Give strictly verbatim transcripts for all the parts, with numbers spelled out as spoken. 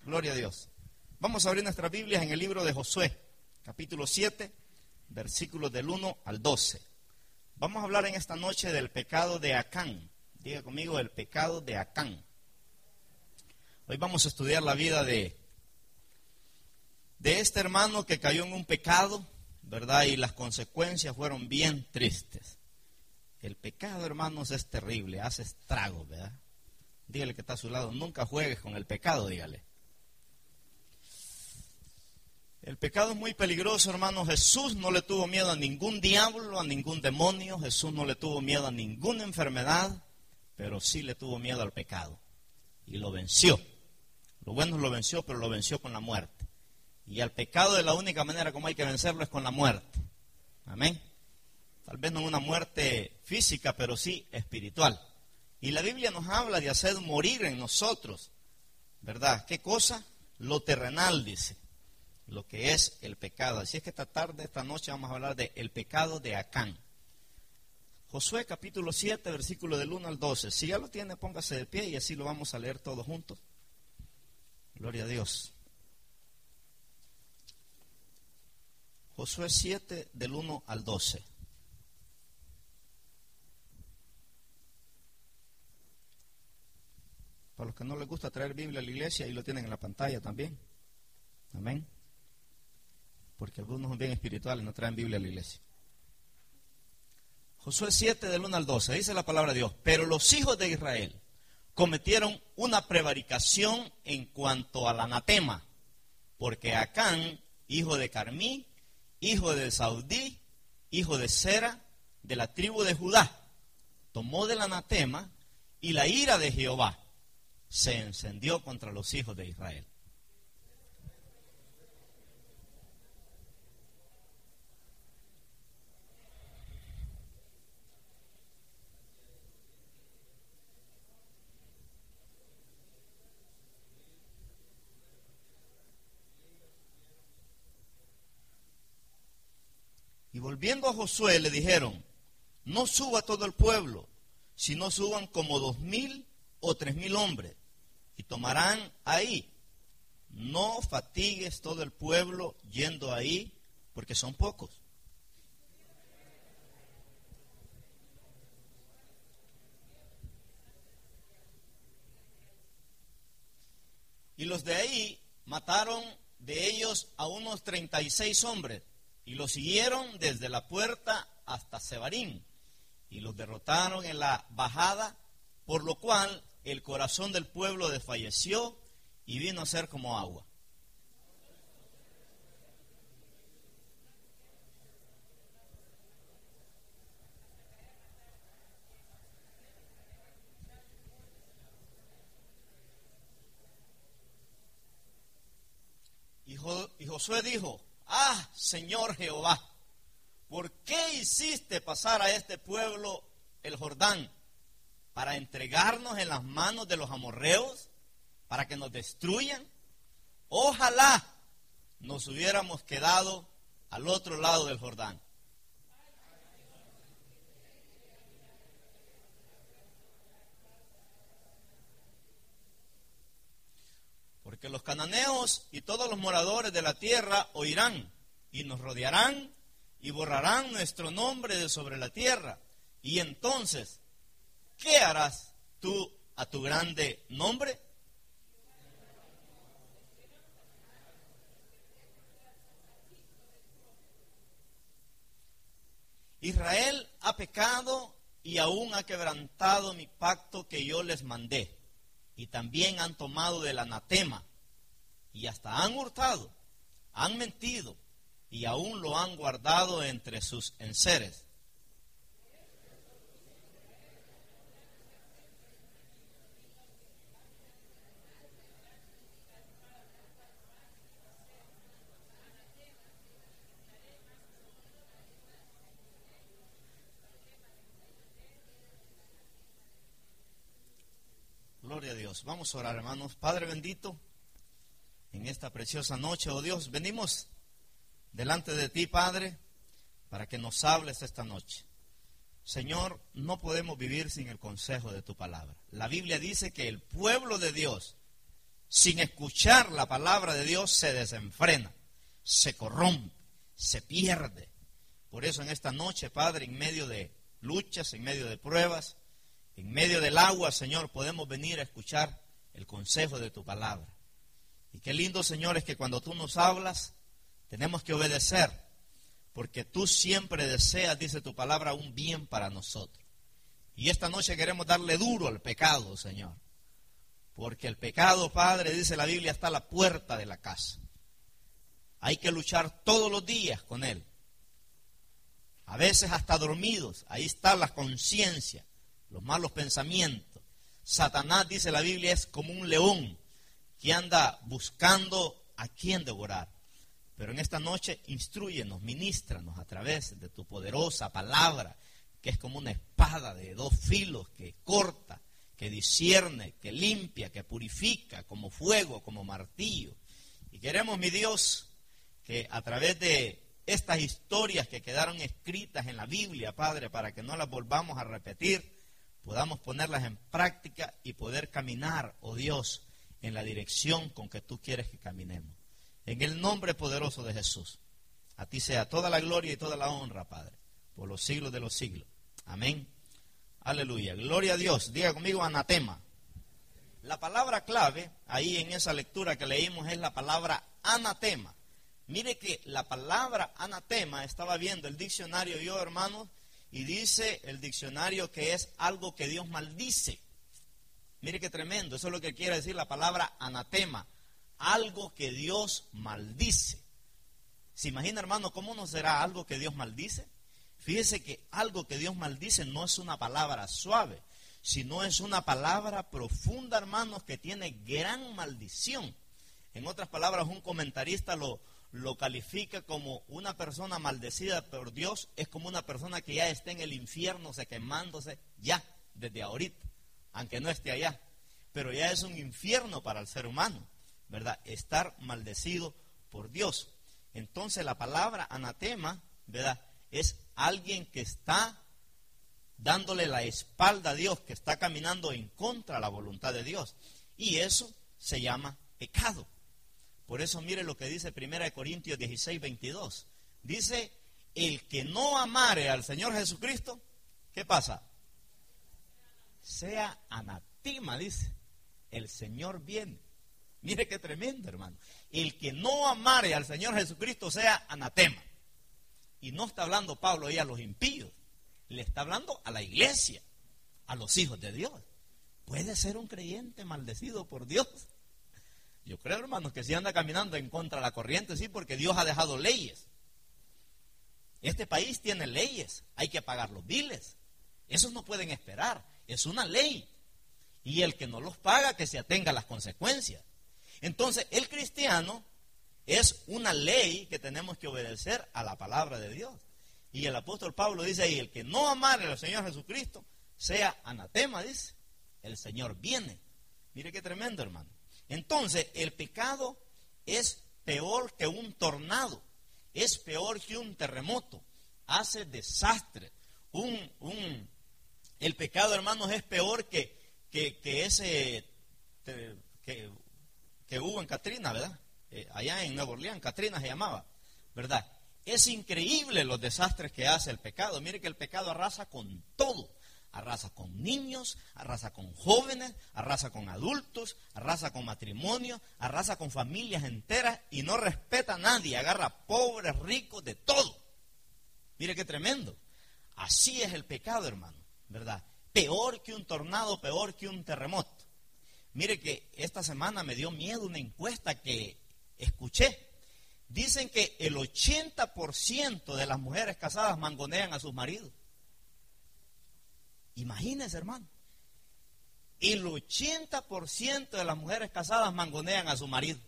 Gloria a Dios. Vamos a abrir nuestras Biblias en el libro de Josué, capítulo siete, versículos del uno al doce. Vamos a hablar en esta noche del pecado de Acán. Diga conmigo, el pecado de Acán. Hoy vamos a estudiar la vida de, de este hermano que cayó en un pecado, ¿verdad? Y las consecuencias fueron bien tristes. El pecado, hermanos, es terrible, hace estragos, ¿verdad? Dígale que está a su lado, nunca juegues con el pecado, dígale. El pecado es muy peligroso, hermano. Jesús no le tuvo miedo a ningún diablo, a ningún demonio. Jesús no le tuvo miedo a ninguna enfermedad, pero sí le tuvo miedo al pecado. Y lo venció. Lo bueno lo venció, pero lo venció con la muerte. Y al pecado de la única manera como hay que vencerlo es con la muerte. Amén. Tal vez no una muerte física, pero sí espiritual. Y la Biblia nos habla de hacer morir en nosotros, ¿verdad? ¿Qué cosa? Lo terrenal, dice. Lo que es el pecado. Así es que esta tarde, esta noche vamos a hablar de el pecado de Acán. Josué capítulo siete, versículo del uno al doce. Si ya lo tiene, póngase de pie y así lo vamos a leer todos juntos. Gloria a Dios. Josué siete, del uno al doce. Para los que no les gusta traer Biblia a la iglesia, ahí lo tienen en la pantalla también. Amén. Porque algunos son bien espirituales, no traen Biblia a la iglesia. Josué siete, del uno al doce, dice la palabra de Dios. Pero los hijos de Israel cometieron una prevaricación en cuanto al anatema, porque Acán, hijo de Carmí, hijo de Saudí, hijo de Sera, de la tribu de Judá, tomó del anatema, y la ira de Jehová se encendió contra los hijos de Israel. Y volviendo a Josué le dijeron, no suba todo el pueblo, sino suban como dos mil o tres mil hombres, y tomarán ahí. No fatigues todo el pueblo yendo ahí, porque son pocos. Y los de ahí mataron de ellos a unos treinta y seis hombres, y los siguieron desde la puerta hasta Sebarín, y los derrotaron en la bajada, por lo cual el corazón del pueblo desfalleció y vino a ser como agua. Y, Jo- y Josué dijo, ah, Señor Jehová, ¿por qué hiciste pasar a este pueblo el Jordán? ¿Para entregarnos en las manos de los amorreos? ¿Para que nos destruyan? Ojalá nos hubiéramos quedado al otro lado del Jordán. Porque los cananeos y todos los moradores de la tierra oirán y nos rodearán y borrarán nuestro nombre de sobre la tierra. Y entonces, ¿qué harás tú a tu grande nombre? Israel ha pecado y aún ha quebrantado mi pacto que yo les mandé. Y también han tomado del anatema, y hasta han hurtado, han mentido, y aún lo han guardado entre sus enseres. Gloria a Dios. Vamos a orar, hermanos. Padre bendito, en esta preciosa noche, oh Dios, venimos delante de ti, Padre, para que nos hables esta noche. Señor, no podemos vivir sin el consejo de tu palabra. La Biblia dice que el pueblo de Dios sin escuchar la palabra de Dios se desenfrena, se corrompe, se pierde. Por eso en esta noche, Padre, en medio de luchas, en medio de pruebas, en medio del agua, Señor, podemos venir a escuchar el consejo de tu palabra. Y qué lindo, Señor, es que cuando tú nos hablas, tenemos que obedecer, porque tú siempre deseas, dice tu palabra, un bien para nosotros. Y esta noche queremos darle duro al pecado, Señor, porque el pecado, Padre, dice la Biblia, está a la puerta de la casa. Hay que luchar todos los días con él. A veces hasta dormidos, ahí está la conciencia, los malos pensamientos. Satanás, dice la Biblia, es como un león que anda buscando a quien devorar. Pero en esta noche, instrúyenos, ministranos a través de tu poderosa palabra, que es como una espada de dos filos que corta, que discierne, que limpia, que purifica, como fuego, como martillo. Y queremos, mi Dios, que a través de estas historias que quedaron escritas en la Biblia, Padre, para que no las volvamos a repetir, podamos ponerlas en práctica y poder caminar, oh Dios, en la dirección con que tú quieres que caminemos. En el nombre poderoso de Jesús, a ti sea toda la gloria y toda la honra, Padre, por los siglos de los siglos. Amén. Aleluya. Gloria a Dios. Diga conmigo anatema. La palabra clave ahí en esa lectura que leímos es la palabra anatema. Mire que la palabra anatema, estaba viendo el diccionario yo, hermanos, y dice el diccionario que es algo que Dios maldice. Mire qué tremendo, eso es lo que quiere decir la palabra anatema, algo que Dios maldice. ¿Se imagina, hermano, cómo no será algo que Dios maldice? Fíjese que algo que Dios maldice no es una palabra suave, sino es una palabra profunda, hermanos, que tiene gran maldición. En otras palabras, un comentarista lo, lo califica como una persona maldecida por Dios, es como una persona que ya está en el infierno, se quemándose ya, desde ahorita, aunque no esté allá. Pero ya es un infierno para el ser humano, ¿verdad? Estar maldecido por Dios. Entonces la palabra anatema, ¿verdad?, es alguien que está dándole la espalda a Dios, que está caminando en contra de la voluntad de Dios. Y eso se llama pecado. Por eso mire lo que dice primera de Corintios dieciséis, veintidós. Dice, el que no amare al Señor Jesucristo, ¿qué pasa? Sea anatema, dice. El Señor viene. Mire qué tremendo, hermano. El que no amare al Señor Jesucristo sea anatema. Y no está hablando Pablo ahí a los impíos, le está hablando a la iglesia, a los hijos de Dios. ¿Puede ser un creyente maldecido por Dios? Yo creo, hermanos, que si anda caminando en contra de la corriente, sí, porque Dios ha dejado leyes. Este país tiene leyes, hay que pagar los biles. Esos no pueden esperar, es una ley. Y el que no los paga, que se atenga a las consecuencias. Entonces, el cristiano es una ley que tenemos que obedecer a la palabra de Dios. Y el apóstol Pablo dice ahí, el que no amare al Señor Jesucristo, sea anatema, dice. El Señor viene. Mire qué tremendo, hermano. Entonces, el pecado es peor que un tornado, es peor que un terremoto, hace desastre. Un, un, el pecado, hermanos, es peor que, que, que ese que, que hubo en Katrina, ¿verdad? Eh, allá en Nueva Orleans, Katrina se llamaba, ¿verdad? Es increíble los desastres que hace el pecado. Mire que el pecado arrasa con todo. Arrasa con niños, arrasa con jóvenes, arrasa con adultos, arrasa con matrimonio, arrasa con familias enteras y no respeta a nadie. Agarra pobres, ricos, de todo. Mire qué tremendo. Así es el pecado, hermano, ¿verdad? Peor que un tornado, peor que un terremoto. Mire que esta semana me dio miedo una encuesta que escuché. Dicen que el ochenta por ciento de las mujeres casadas mangonean a sus maridos. Imagínense, hermano. El ochenta por ciento de las mujeres casadas mangonean a su marido.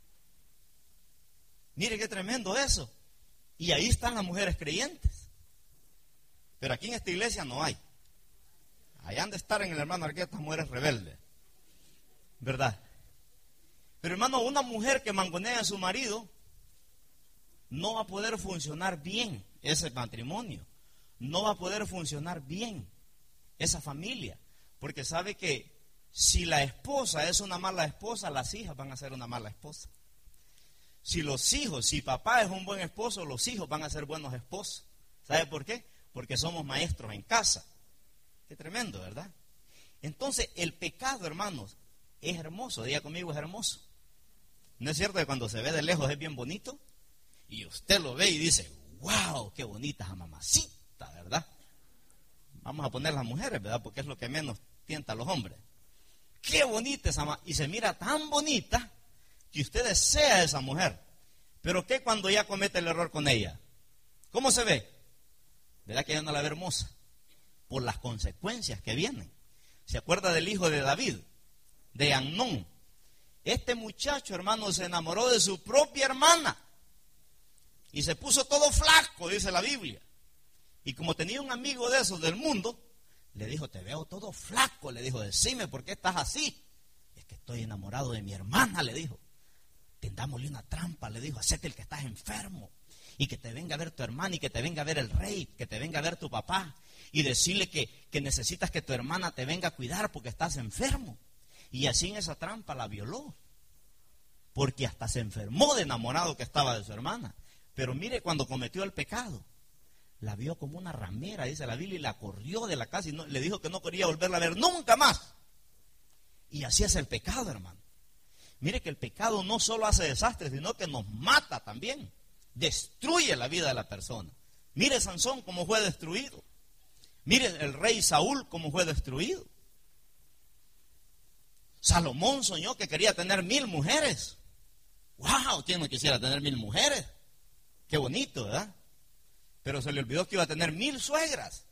Mire qué tremendo eso. Y ahí están las mujeres creyentes. Pero aquí en esta iglesia no hay. Allá han de estar en el hermano Arqueta estas mujeres rebeldes. ¿Verdad? Pero hermano, una mujer que mangonea a su marido no va a poder funcionar bien ese matrimonio. No va a poder funcionar bien esa familia. Porque sabe que Si la esposa es una mala esposa, las hijas van a ser una mala esposa. Si los hijos, si papá es un buen esposo, los hijos van a ser buenos esposos. ¿Sabe por qué? Porque somos maestros en casa. Qué tremendo, ¿verdad? Entonces, el pecado, hermanos, es hermoso. Diga conmigo, es hermoso. ¿No es cierto que cuando se ve de lejos es bien bonito? Y usted lo ve y dice, wow, qué bonita esa mamacita, ¿verdad? Vamos a poner las mujeres, ¿verdad? Porque es lo que menos tienta a los hombres. Qué bonita esa mamacita. Y se mira tan bonita que usted desea a esa mujer. Pero ¿qué cuando ya comete el error con ella? ¿Cómo se ve? ¿Verdad que ella no la ve hermosa? Por las consecuencias que vienen. ¿Se acuerda del hijo de David? De Amnón. Este muchacho, hermano, se enamoró de su propia hermana. Y se puso todo flaco, dice la Biblia. Y como tenía un amigo de esos del mundo, le dijo, te veo todo flaco. Le dijo, decime por qué estás así. Es que estoy enamorado de mi hermana, le dijo. Tendámosle una trampa, le dijo, hacete el que estás enfermo. Y que te venga a ver tu hermana y que te venga a ver el rey, que te venga a ver tu papá. Y decirle que, que necesitas que tu hermana te venga a cuidar porque estás enfermo. Y así en esa trampa la violó. Porque hasta se enfermó de enamorado que estaba de su hermana. Pero mire, cuando cometió el pecado, la vio como una ramera, dice la Biblia, y la corrió de la casa y no, le dijo que no quería volverla a ver nunca más. Y así es el pecado, hermano. Mire que el pecado no solo hace desastres, sino que nos mata también. Destruye la vida de la persona. Mire Sansón cómo fue destruido. Mire el rey Saúl cómo fue destruido. Salomón soñó que quería tener mil mujeres. ¡Wow! ¿Quién no quisiera tener mil mujeres? Qué bonito, ¿verdad? Pero se le olvidó que iba a tener mil suegras.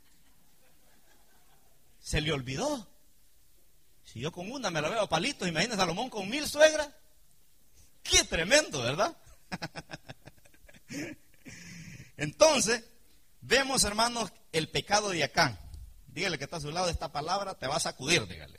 Se le olvidó. Si yo con una me la veo a palitos, imagínese Salomón con mil suegras. ¡Qué tremendo!, ¿verdad? Entonces, vemos, hermanos, el pecado de Acán. Dígale que está a su lado, esta palabra te va a sacudir, dígale.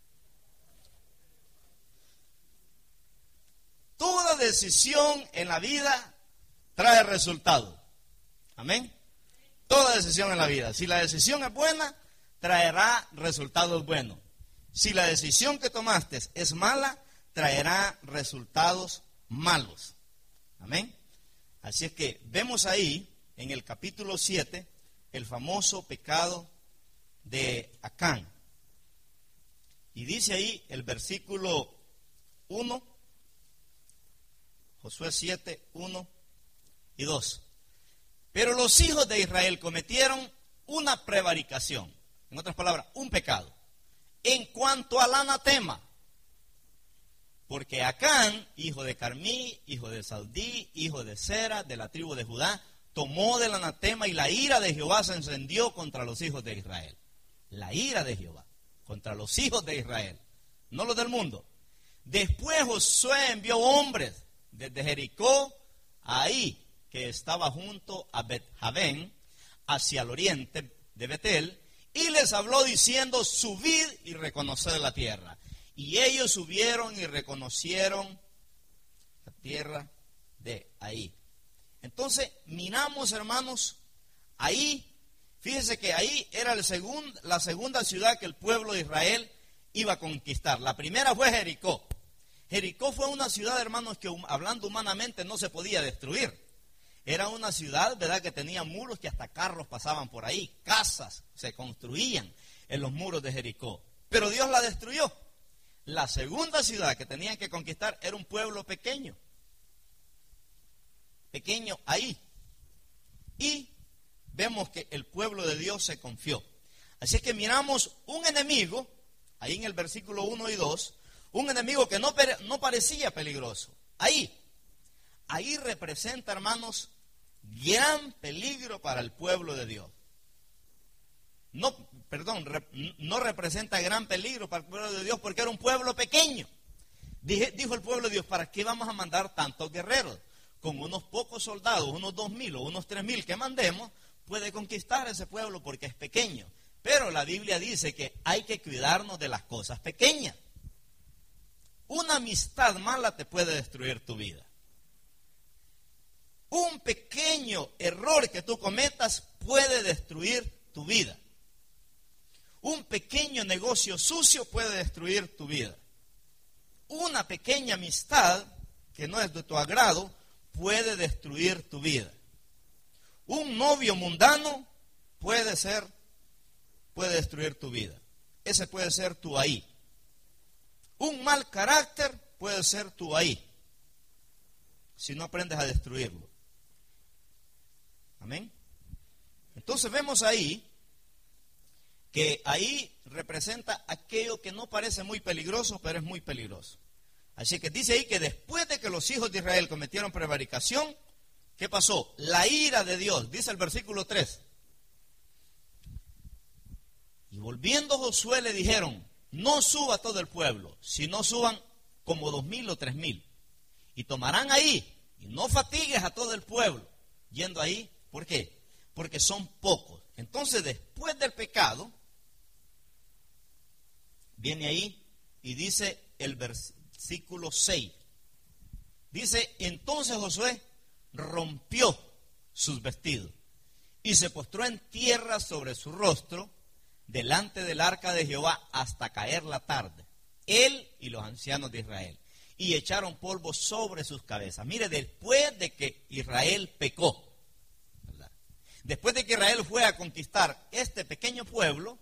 Toda decisión en la vida trae resultado. Amén. Toda decisión en la vida. Si la decisión es buena, traerá resultados buenos. Si la decisión que tomaste es mala, traerá resultados malos. Amén. Así es que vemos ahí, en el capítulo siete, el famoso pecado de Acán. Y dice ahí el versículo uno, Josué siete, uno y dos. Pero los hijos de Israel cometieron una prevaricación, en otras palabras, un pecado, en cuanto al anatema. Porque Acán, hijo de Carmí, hijo de Saudí, hijo de Sera, de la tribu de Judá, tomó del anatema y la ira de Jehová se encendió contra los hijos de Israel. La ira de Jehová contra los hijos de Israel, no los del mundo. Después Josué envió hombres desde Jericó, ahí que estaba junto a Bet-Javén, hacia el oriente de Betel, y les habló diciendo, subid y reconoced la tierra. Y ellos subieron y reconocieron la tierra de ahí. Entonces, miramos, hermanos, ahí, fíjense que ahí era el segundo, la segunda ciudad que el pueblo de Israel iba a conquistar. La primera fue Jericó. Jericó fue una ciudad, hermanos, que hablando humanamente no se podía destruir. Era una ciudad, ¿verdad?, que tenía muros que hasta carros pasaban por ahí. Casas se construían en los muros de Jericó. Pero Dios la destruyó. La segunda ciudad que tenían que conquistar era un pueblo pequeño. Pequeño ahí. Y vemos que el pueblo de Dios se confió. Así es que miramos un enemigo, ahí en el versículo uno y dos, un enemigo que no, no parecía peligroso. Ahí. Ahí representa, hermanos, gran peligro para el pueblo de Dios. No, perdón, rep, no representa gran peligro para el pueblo de Dios porque era un pueblo pequeño. Dije, dijo el pueblo de Dios, ¿para qué vamos a mandar tantos guerreros? Con unos pocos soldados, unos dos mil o unos tres mil que mandemos, puede conquistar ese pueblo porque es pequeño. Pero la Biblia dice que hay que cuidarnos de las cosas pequeñas. Una amistad mala te puede destruir tu vida. Un pequeño error que tú cometas puede destruir tu vida. Un pequeño negocio sucio puede destruir tu vida. Una pequeña amistad que no es de tu agrado puede destruir tu vida. Un novio mundano puede ser, puede destruir tu vida. Ese puede ser tu ahí. Un mal carácter puede ser tu ahí, si no aprendes a destruirlo. Amén. Entonces vemos ahí que ahí representa aquello que no parece muy peligroso, pero es muy peligroso. Así que dice ahí que después de que los hijos de Israel cometieron prevaricación, ¿qué pasó? La ira de Dios, dice el versículo tres. Y volviendo Josué le dijeron, no suba todo el pueblo, sino suban como dos mil o tres mil. Y tomarán ahí, y no fatigues a todo el pueblo, yendo ahí. ¿Por qué? Porque son pocos. Entonces después del pecado, viene ahí y dice el versículo seis. Dice, entonces Josué rompió sus vestidos y se postró en tierra sobre su rostro delante del arca de Jehová hasta caer la tarde, él y los ancianos de Israel, y echaron polvo sobre sus cabezas. Mire, después de que Israel pecó, ¿verdad? Después de que Israel fue a conquistar este pequeño pueblo,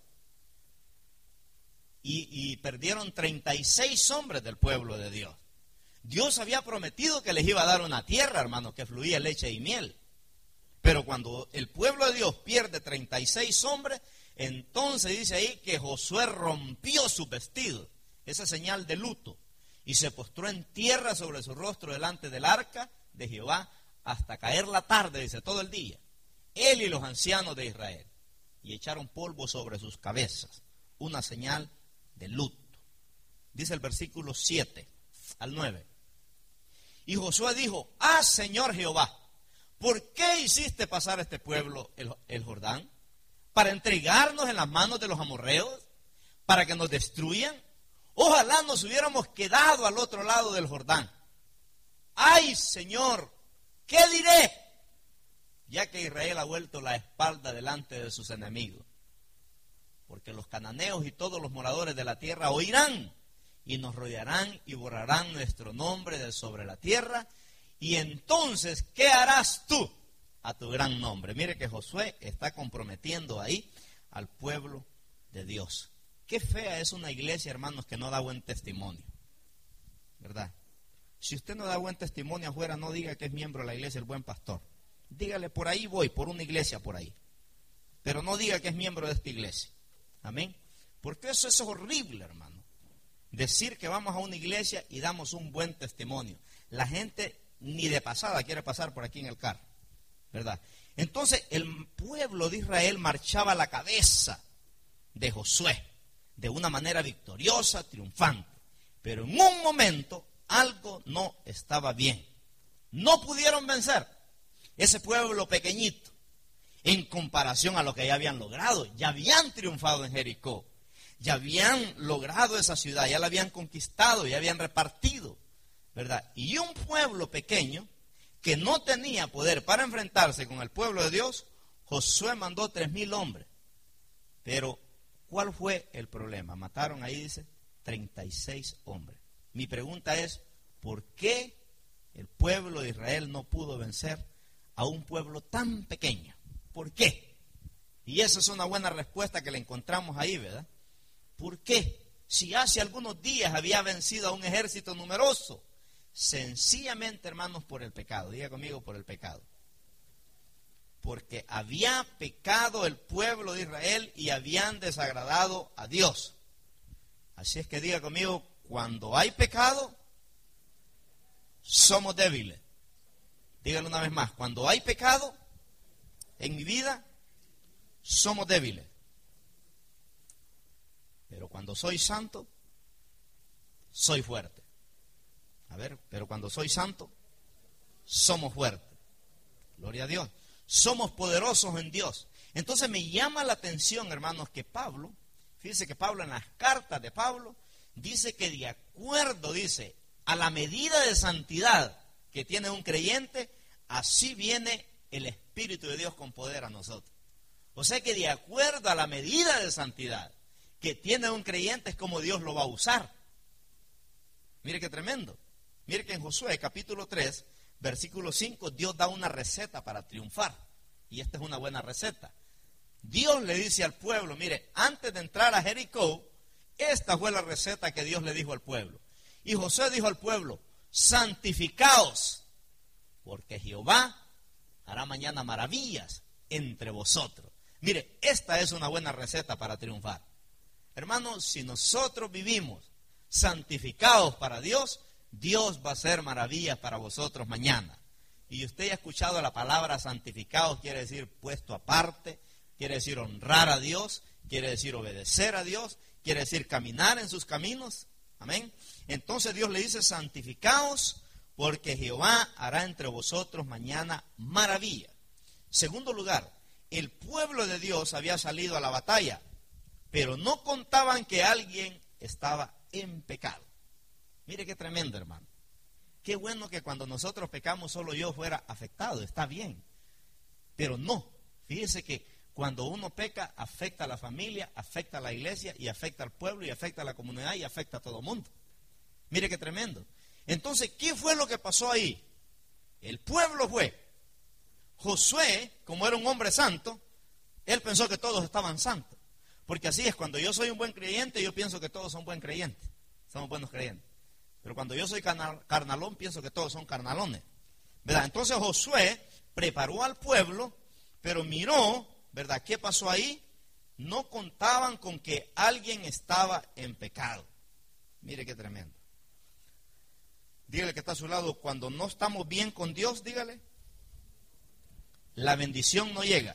y, y perdieron treinta y seis hombres del pueblo de Dios. Dios había prometido que les iba a dar una tierra, hermanos, que fluía leche y miel. Pero cuando el pueblo de Dios pierde treinta y seis hombres, entonces dice ahí que Josué rompió su vestido, esa señal de luto, y se postró en tierra sobre su rostro delante del arca de Jehová hasta caer la tarde, dice, todo el día, él y los ancianos de Israel, y echaron polvo sobre sus cabezas, una señal de luto. Dice el versículo siete al nueve. Y Josué dijo, ah, Señor Jehová, ¿por qué hiciste pasar este pueblo el, el Jordán? ¿Para entregarnos en las manos de los amorreos? ¿Para que nos destruyan? Ojalá nos hubiéramos quedado al otro lado del Jordán. ¡Ay, Señor! ¿Qué diré? Ya que Israel ha vuelto la espalda delante de sus enemigos. Porque los cananeos y todos los moradores de la tierra oirán y nos rodearán y borrarán nuestro nombre de sobre la tierra. Y entonces, ¿qué harás tú a tu gran nombre? Mire que Josué está comprometiendo ahí al pueblo de Dios. Qué fea es una iglesia, hermanos, que no da buen testimonio, ¿verdad? Si usted no da buen testimonio afuera, no diga que es miembro de la iglesia el buen pastor. Dígale, por ahí voy, por una iglesia por ahí. Pero no diga que es miembro de esta iglesia. Amén. Porque eso es horrible, hermano. Decir que vamos a una iglesia y damos un buen testimonio. La gente ni de pasada quiere pasar por aquí en el carro, ¿verdad? Entonces el pueblo de Israel marchaba a la cabeza de Josué de una manera victoriosa, triunfante. Pero en un momento algo no estaba bien. No pudieron vencer ese pueblo pequeñito en comparación a lo que ya habían logrado. Ya habían triunfado en Jericó, ya habían logrado esa ciudad, ya la habían conquistado, ya habían repartido, ¿verdad? Y un pueblo pequeño que no tenía poder para enfrentarse con el pueblo de Dios, Josué mandó tres mil hombres. Pero, ¿cuál fue el problema? Mataron ahí, dice, treinta y seis hombres. Mi pregunta es, ¿por qué el pueblo de Israel no pudo vencer a un pueblo tan pequeño? ¿Por qué? Y esa es una buena respuesta que le encontramos ahí, ¿verdad? ¿Por qué? Si hace algunos días había vencido a un ejército numeroso. Sencillamente, hermanos, por el pecado. Diga conmigo, por el pecado. Porque había pecado el pueblo de Israel y habían desagradado a Dios. Así es que diga conmigo, cuando hay pecado, somos débiles. Dígalo una vez más, cuando hay pecado en mi vida, somos débiles. Pero cuando soy santo, soy fuerte. A ver, pero cuando soy santo, somos fuertes. Gloria a Dios. Somos poderosos en Dios. Entonces me llama la atención, hermanos, que Pablo, fíjense que Pablo en las cartas de Pablo, dice que de acuerdo, dice, a la medida de santidad que tiene un creyente, así viene el Espíritu de Dios con poder a nosotros. O sea que de acuerdo a la medida de santidad que tiene un creyente es como Dios lo va a usar. Mire qué tremendo. Mire que en Josué capítulo tres, versículo cinco, Dios da una receta para triunfar. Y esta es una buena receta. Dios le dice al pueblo, mire, antes de entrar a Jericó, esta fue la receta que Dios le dijo al pueblo. Y Josué dijo al pueblo, santificaos, porque Jehová hará mañana maravillas entre vosotros. Mire, esta es una buena receta para triunfar. Hermanos, si nosotros vivimos santificados para Dios, Dios va a hacer maravillas para vosotros mañana. Y usted ha escuchado la palabra santificados, quiere decir puesto aparte, quiere decir honrar a Dios, quiere decir obedecer a Dios, quiere decir caminar en sus caminos. Amén. Entonces Dios le dice, santificaos, porque Jehová hará entre vosotros mañana maravilla. Segundo lugar, el pueblo de Dios había salido a la batalla, pero no contaban que alguien estaba en pecado. Mire qué tremendo, hermano. Qué bueno que cuando nosotros pecamos solo yo fuera afectado, está bien. Pero no, fíjese que cuando uno peca afecta a la familia, afecta a la iglesia y afecta al pueblo y afecta a la comunidad y afecta a todo el mundo. Mire qué tremendo. Entonces, ¿qué fue lo que pasó ahí? El pueblo fue. Josué, como era un hombre santo, él pensó que todos estaban santos. Porque así es, cuando yo soy un buen creyente, yo pienso que todos son buen creyentes. Somos buenos creyentes. Pero cuando yo soy carnal, carnalón, pienso que todos son carnalones, ¿verdad? Entonces Josué preparó al pueblo, pero miró, ¿verdad? ¿Qué pasó ahí? No contaban con que alguien estaba en pecado. Mire qué tremendo. Dígale que está a su lado, cuando no estamos bien con Dios, dígale, la bendición no llega.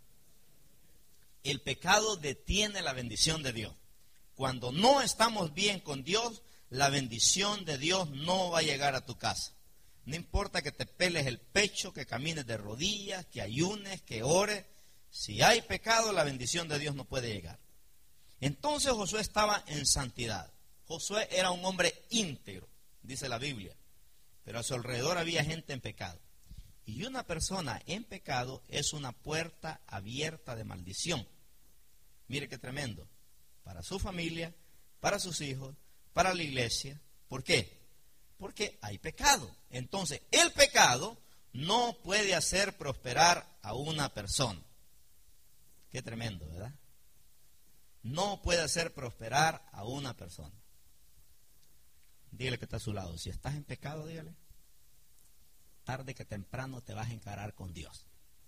El pecado detiene la bendición de Dios. Cuando no estamos bien con Dios, la bendición de Dios no va a llegar a tu casa. No importa que te peles el pecho, que camines de rodillas, que ayunes, que ores. Si hay pecado, la bendición de Dios no puede llegar. Entonces Josué estaba en santidad. Josué era un hombre íntegro, dice la Biblia. Pero a su alrededor había gente en pecado. Y una persona en pecado es una puerta abierta de maldición. Mire qué tremendo. Para su familia, para sus hijos, para la iglesia. ¿Por qué? Porque hay pecado. Entonces, el pecado no puede hacer prosperar a una persona. Qué tremendo, ¿verdad? No puede hacer prosperar a una persona. Dígale que está a su lado. Si estás en pecado, dígale. Tarde que temprano te vas a encarar con Dios.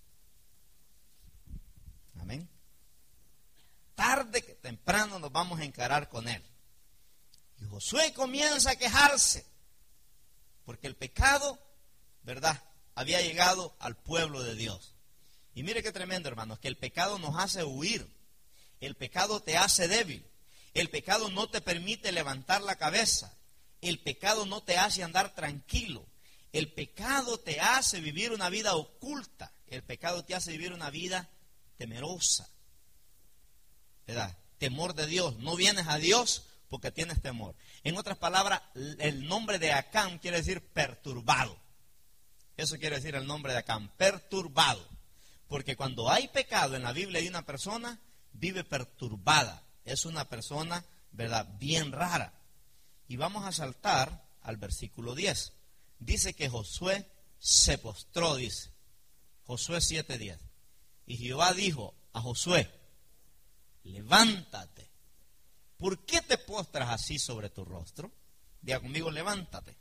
Amén. Tarde que temprano nos vamos a encarar con Él. Y Josué comienza a quejarse, porque el pecado, ¿verdad?, había llegado al pueblo de Dios. Y mire qué tremendo, hermanos, que el pecado nos hace huir. El pecado te hace débil. El pecado no te permite levantar la cabeza. El pecado no te hace andar tranquilo. El pecado te hace vivir una vida oculta. El pecado te hace vivir una vida temerosa, ¿verdad? Temor de Dios. No vienes a Dios porque tienes temor. En otras palabras, el nombre de Acán quiere decir perturbado. Eso quiere decir el nombre de Acán, perturbado. Porque cuando hay pecado en la Biblia de una persona, vive perturbada. Es una persona, ¿verdad?, bien rara. Y vamos a saltar al versículo diez. Dice que Josué se postró, dice. Josué siete diez. Y Jehová dijo a Josué, levántate. ¿Por qué te postras así sobre tu rostro? Diga conmigo, levántate.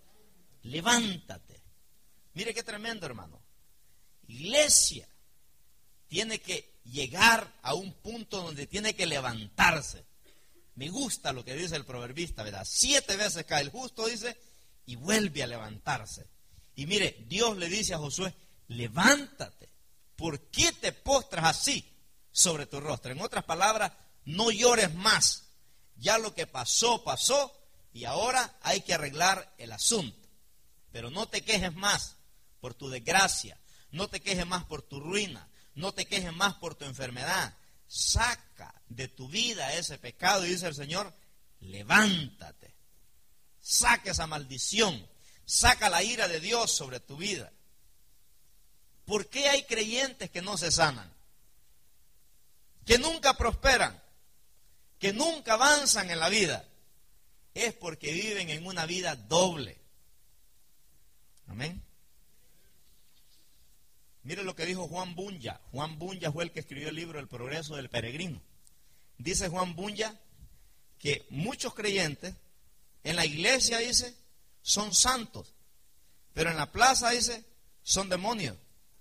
Levántate. Mire qué tremendo, hermano. Iglesia tiene que llegar a un punto donde tiene que levantarse. Me gusta lo que dice el proverbista, ¿verdad? Siete veces cae el justo, dice, y vuelve a levantarse. Y mire, Dios le dice a Josué, levántate. ¿Por qué te postras así sobre tu rostro? En otras palabras, no llores más. Ya lo que pasó, pasó, y ahora hay que arreglar el asunto. Pero no te quejes más por tu desgracia, no te quejes más por tu ruina, no te quejes más por tu enfermedad. Saca de tu vida ese pecado, y dice el Señor, levántate. Saca esa maldición, saca la ira de Dios sobre tu vida. ¿Por qué hay creyentes que no se sanan? Que nunca prosperan. que nunca avanzan en la vida, es porque viven en una vida doble. Amén. Mire lo que dijo Juan Bunyan. Juan Bunyan fue el que escribió el libro El progreso del peregrino. Dice Juan Bunyan que muchos creyentes en la iglesia, dice, son santos, pero en la plaza, dice, son demonios.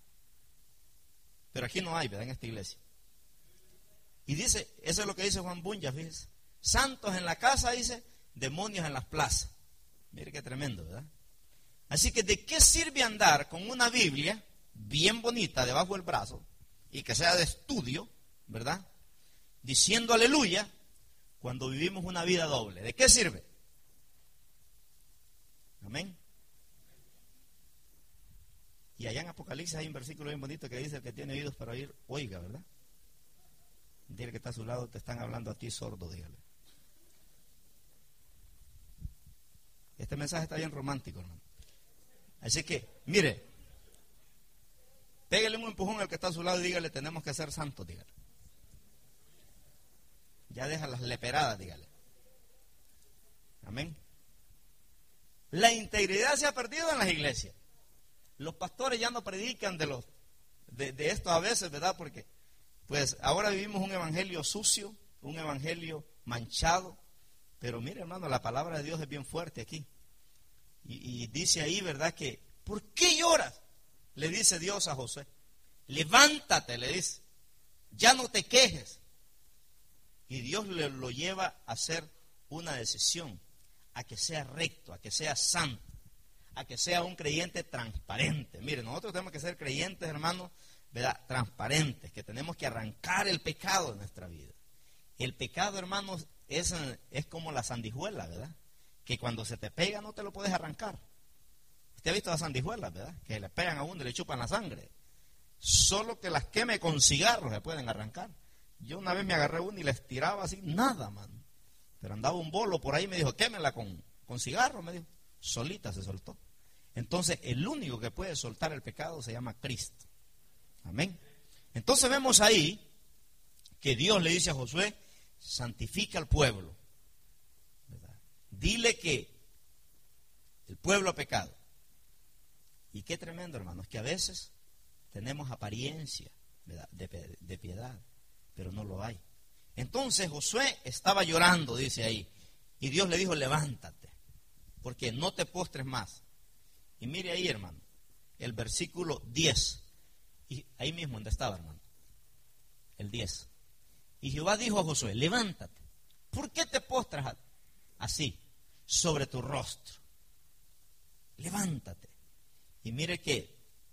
Pero aquí no hay, ¿verdad? En esta iglesia. Y dice, eso es lo que dice Juan Bunyan, fíjese. Santos en la casa, dice, demonios en las plazas. Mire qué tremendo, ¿verdad? Así que ¿de qué sirve andar con una Biblia bien bonita debajo del brazo y que sea de estudio, ¿verdad? Diciendo aleluya cuando vivimos una vida doble? ¿De qué sirve? Amén. Y allá en Apocalipsis hay un versículo bien bonito que dice: el que tiene oídos para oír, oiga, ¿verdad? Dile que está a su lado, te están hablando a ti sordo, dígale. Este mensaje está bien romántico, hermano. Así que, mire, pégale un empujón al que está a su lado y dígale: tenemos que ser santos, dígale. Ya deja las leperadas, dígale. Amén. La integridad se ha perdido en las iglesias. Los pastores ya no predican de los de, de esto a veces, ¿verdad? Porque pues ahora vivimos un evangelio sucio, un evangelio manchado. Pero mire, hermano, la palabra de Dios es bien fuerte aquí. Y, y dice ahí, ¿verdad? Que, ¿por qué lloras? Le dice Dios a José. Levántate, le dice. Ya no te quejes. Y Dios le lo lleva a hacer una decisión, a que sea recto, a que sea santo, a que sea un creyente transparente. Mire, nosotros tenemos que ser creyentes, hermanos, ¿verdad? Transparentes, que tenemos que arrancar el pecado de nuestra vida. El pecado, hermanos, es, es como la sandijuela, ¿verdad? Que cuando se te pega no te lo puedes arrancar. Usted ha visto las sandijuelas, ¿verdad? Que le pegan a uno y le chupan la sangre. Solo que las queme con cigarros se pueden arrancar. Yo una vez me agarré una y la estiraba así, nada, man. Pero andaba un bolo por ahí y me dijo: quémela con, con cigarros, me dijo. Solita se soltó. Entonces, el único que puede soltar el pecado se llama Cristo. Amén. Entonces vemos ahí que Dios le dice a Josué: santifica al pueblo, ¿verdad? Dile que el pueblo ha pecado. Y qué tremendo, hermanos, que a veces tenemos apariencia, ¿verdad?, de, de piedad, pero no lo hay. Entonces Josué estaba llorando, dice ahí, y Dios le dijo: levántate, porque no te postres más. Y mire ahí, hermano, el versículo diez, y ahí mismo donde estaba, hermano, el diez. Y Jehová dijo a Josué: levántate, ¿por qué te postras así sobre tu rostro? Levántate. Y mire que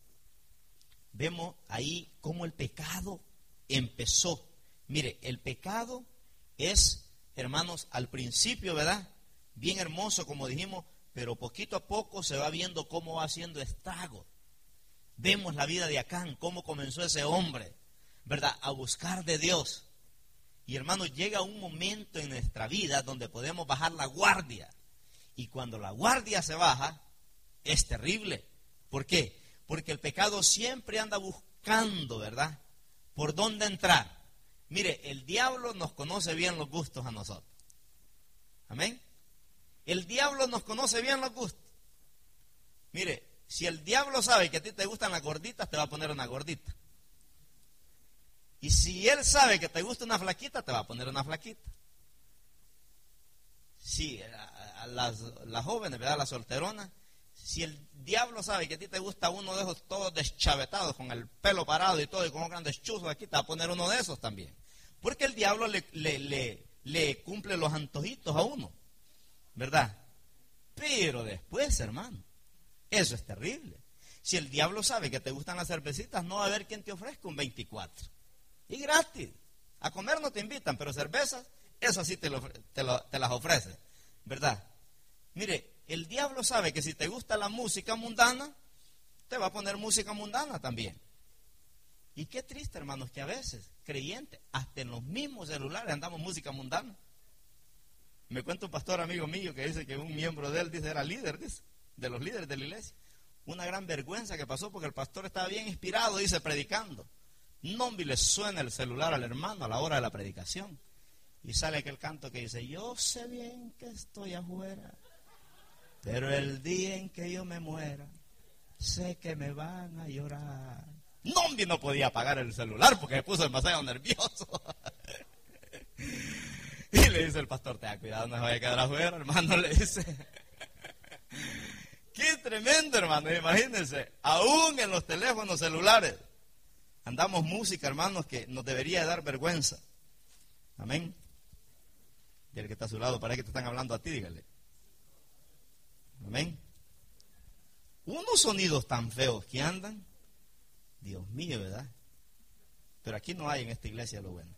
vemos ahí cómo el pecado empezó. Mire, el pecado es, hermanos, al principio, ¿verdad?, bien hermoso, como dijimos, pero poquito a poco se va viendo cómo va haciendo estragos. Vemos la vida de Acán, cómo comenzó ese hombre, ¿verdad?, a buscar de Dios. Y hermanos, llega un momento en nuestra vida donde podemos bajar la guardia. Y cuando la guardia se baja, es terrible. ¿Por qué? Porque el pecado siempre anda buscando, ¿verdad?, por dónde entrar. Mire, el diablo nos conoce bien los gustos a nosotros. Amén. El diablo nos conoce bien los gustos. Mire, si el diablo sabe que a ti te gustan las gorditas, te va a poner una gordita. Y si él sabe que te gusta una flaquita, te va a poner una flaquita. Si a, a las, las jóvenes, ¿verdad?, las solteronas, si el diablo sabe que a ti te gusta uno de esos todos deschavetados, con el pelo parado y todo, y con unos grandes chuzos aquí, te va a poner uno de esos también. Porque el diablo le, le, le, le cumple los antojitos a uno, ¿verdad? Pero después, hermano, eso es terrible. Si el diablo sabe que te gustan las cervecitas, no va a haber quien te ofrezca un veinticuatro. Y gratis. A comer no te invitan, pero cervezas, eso sí te, lo, te, lo, te las ofrece, ¿verdad? Mire, el diablo sabe que si te gusta la música mundana, te va a poner música mundana también. Y qué triste, hermanos, que a veces, creyentes, hasta en los mismos celulares andamos música mundana. Me cuenta un pastor amigo mío que dice que un miembro de él, dice, era líder, dice, de los líderes de la iglesia. Una gran vergüenza que pasó porque el pastor estaba bien inspirado, dice, predicando. No le suena el celular al hermano a la hora de la predicación. Y sale aquel canto que dice, yo sé bien que estoy afuera, pero el día en que yo me muera, sé que me van a llorar. No, hombre, no podía apagar el celular porque me puso demasiado nervioso. Y le dice el pastor, ten cuidado, no se vaya a quedar afuera, hermano, le dice. Qué tremendo, hermano, imagínense, aún en los teléfonos celulares andamos música, hermanos, que nos debería dar vergüenza. Amén. Y el que está a su lado, parece que te están hablando a ti, dígale. Amén. Unos sonidos tan feos que andan, Dios mío, ¿verdad? Pero aquí no hay en esta iglesia lo bueno.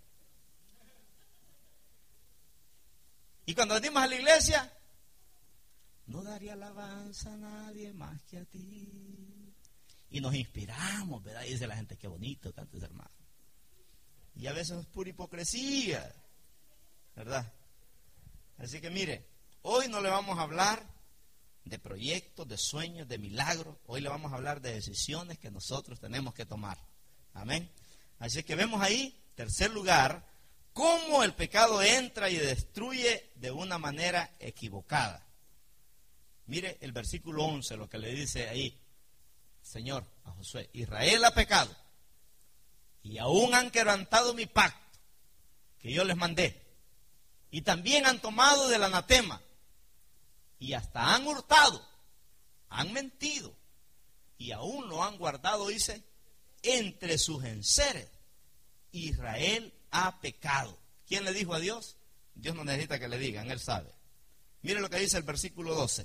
Y cuando venimos a la iglesia, no daría alabanza a nadie más que a ti. Y nos inspiramos, ¿verdad? Y dice la gente, qué bonito cantas, hermano. Y a veces es pura hipocresía, ¿verdad? Así que mire, hoy no le vamos a hablar de proyectos, de sueños, de milagros. Hoy le vamos a hablar de decisiones que nosotros tenemos que tomar. Amén. Así que vemos ahí, tercer lugar, cómo el pecado entra y destruye de una manera equivocada. Mire el versículo once, lo que le dice ahí, Señor, a Josué, Israel ha pecado y aún han quebrantado mi pacto que yo les mandé. Y también han tomado del anatema y hasta han hurtado, han mentido y aún lo han guardado, dice, entre sus enseres. Israel ha pecado. ¿Quién le dijo a Dios? Dios no necesita que le digan, Él sabe. Mire lo que dice el versículo doce.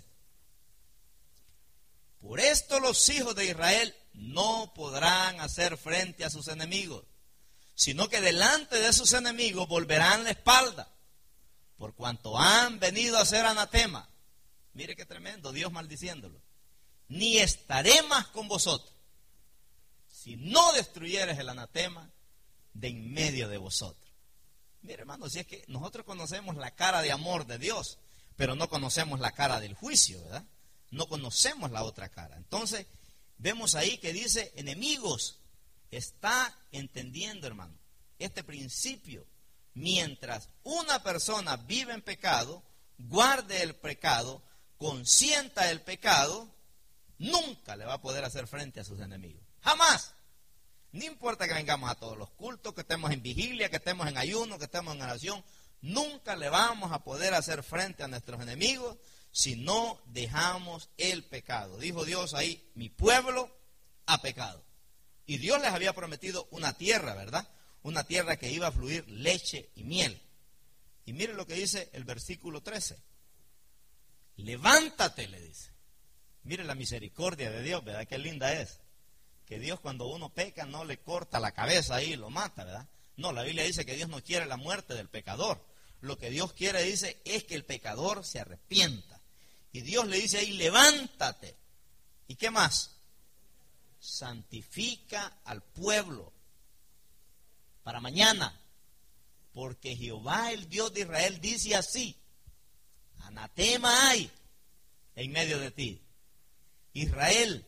Por esto los hijos de Israel no podrán hacer frente a sus enemigos, sino que delante de sus enemigos volverán la espalda, por cuanto han venido a ser anatema. Mire qué tremendo, Dios maldiciéndolo. Ni estaré más con vosotros, si no destruyeres el anatema de en medio de vosotros. Mire, hermano, si es que nosotros conocemos la cara de amor de Dios, pero no conocemos la cara del juicio, ¿verdad? No conocemos la otra cara. Entonces, vemos ahí que dice enemigos. Está entendiendo, hermano, este principio. Mientras una persona vive en pecado, guarde el pecado, consienta el pecado, nunca le va a poder hacer frente a sus enemigos. Jamás. No importa que vengamos a todos los cultos, que estemos en vigilia, que estemos en ayuno, que estemos en oración, nunca le vamos a poder hacer frente a nuestros enemigos si no dejamos el pecado. Dijo Dios ahí, mi pueblo ha pecado. Y Dios les había prometido una tierra, ¿verdad? Una tierra que iba a fluir leche y miel. Y mire lo que dice el versículo trece. Levántate, le dice. Mire la misericordia de Dios, ¿verdad? Qué linda es. Que Dios cuando uno peca no le corta la cabeza ahí y lo mata, ¿verdad? No, la Biblia dice que Dios no quiere la muerte del pecador. Lo que Dios quiere, dice, es que el pecador se arrepienta. Y Dios le dice ahí, levántate. ¿Y qué más? Santifica al pueblo para mañana. Porque Jehová, el Dios de Israel, dice así, anatema hay en medio de ti. Israel,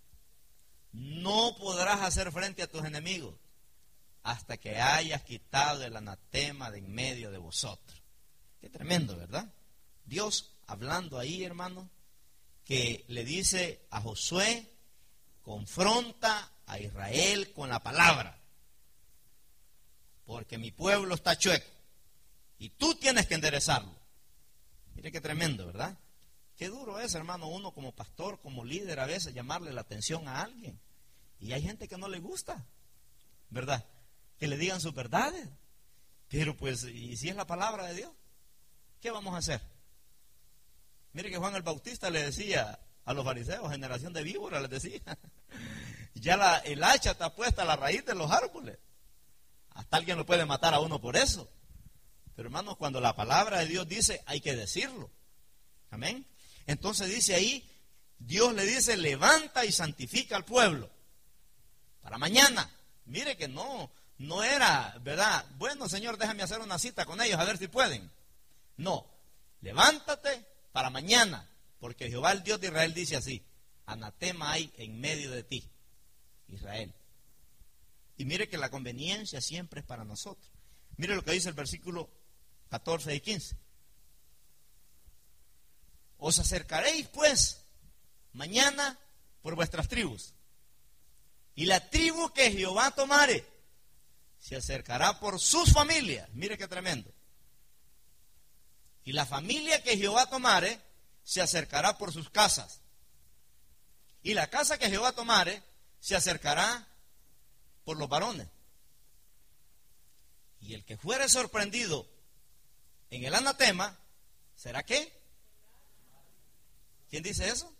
no podrás hacer frente a tus enemigos hasta que hayas quitado el anatema de en medio de vosotros. Qué tremendo, ¿verdad? Dios hablando ahí, hermano, que le dice a Josué, confronta a Israel con la palabra, porque mi pueblo está chueco y tú tienes que enderezarlo. Mire qué tremendo, ¿verdad? Qué duro es, hermano, uno como pastor, como líder, a veces llamarle la atención a alguien. Y hay gente que no le gusta, ¿verdad? Que le digan sus verdades. Pero pues, ¿y si es la palabra de Dios? ¿Qué vamos a hacer? Mire que Juan el Bautista le decía a los fariseos, generación de víboras, les decía, ya la, el hacha está puesta a la raíz de los árboles. Hasta alguien lo puede matar a uno por eso. Pero hermanos, cuando la palabra de Dios dice, hay que decirlo. Amén. Entonces dice ahí, Dios le dice, levanta y santifica al pueblo para mañana. Mire que no, no era, ¿verdad? Bueno, Señor, déjame hacer una cita con ellos a ver si pueden. No, levántate para mañana, porque Jehová, el Dios de Israel, dice así, anatema hay en medio de ti, Israel. Y mire que la conveniencia siempre es para nosotros. Mire lo que dice el versículo catorce y quince. Os acercaréis pues mañana por vuestras tribus, y la tribu que Jehová tomare se acercará por sus familias. Mire qué tremendo. Y la familia que Jehová tomare se acercará por sus casas, y la casa que Jehová tomare se acercará por los varones. Y el que fuere sorprendido en el anatema, ¿será qué? ¿Quién dice eso?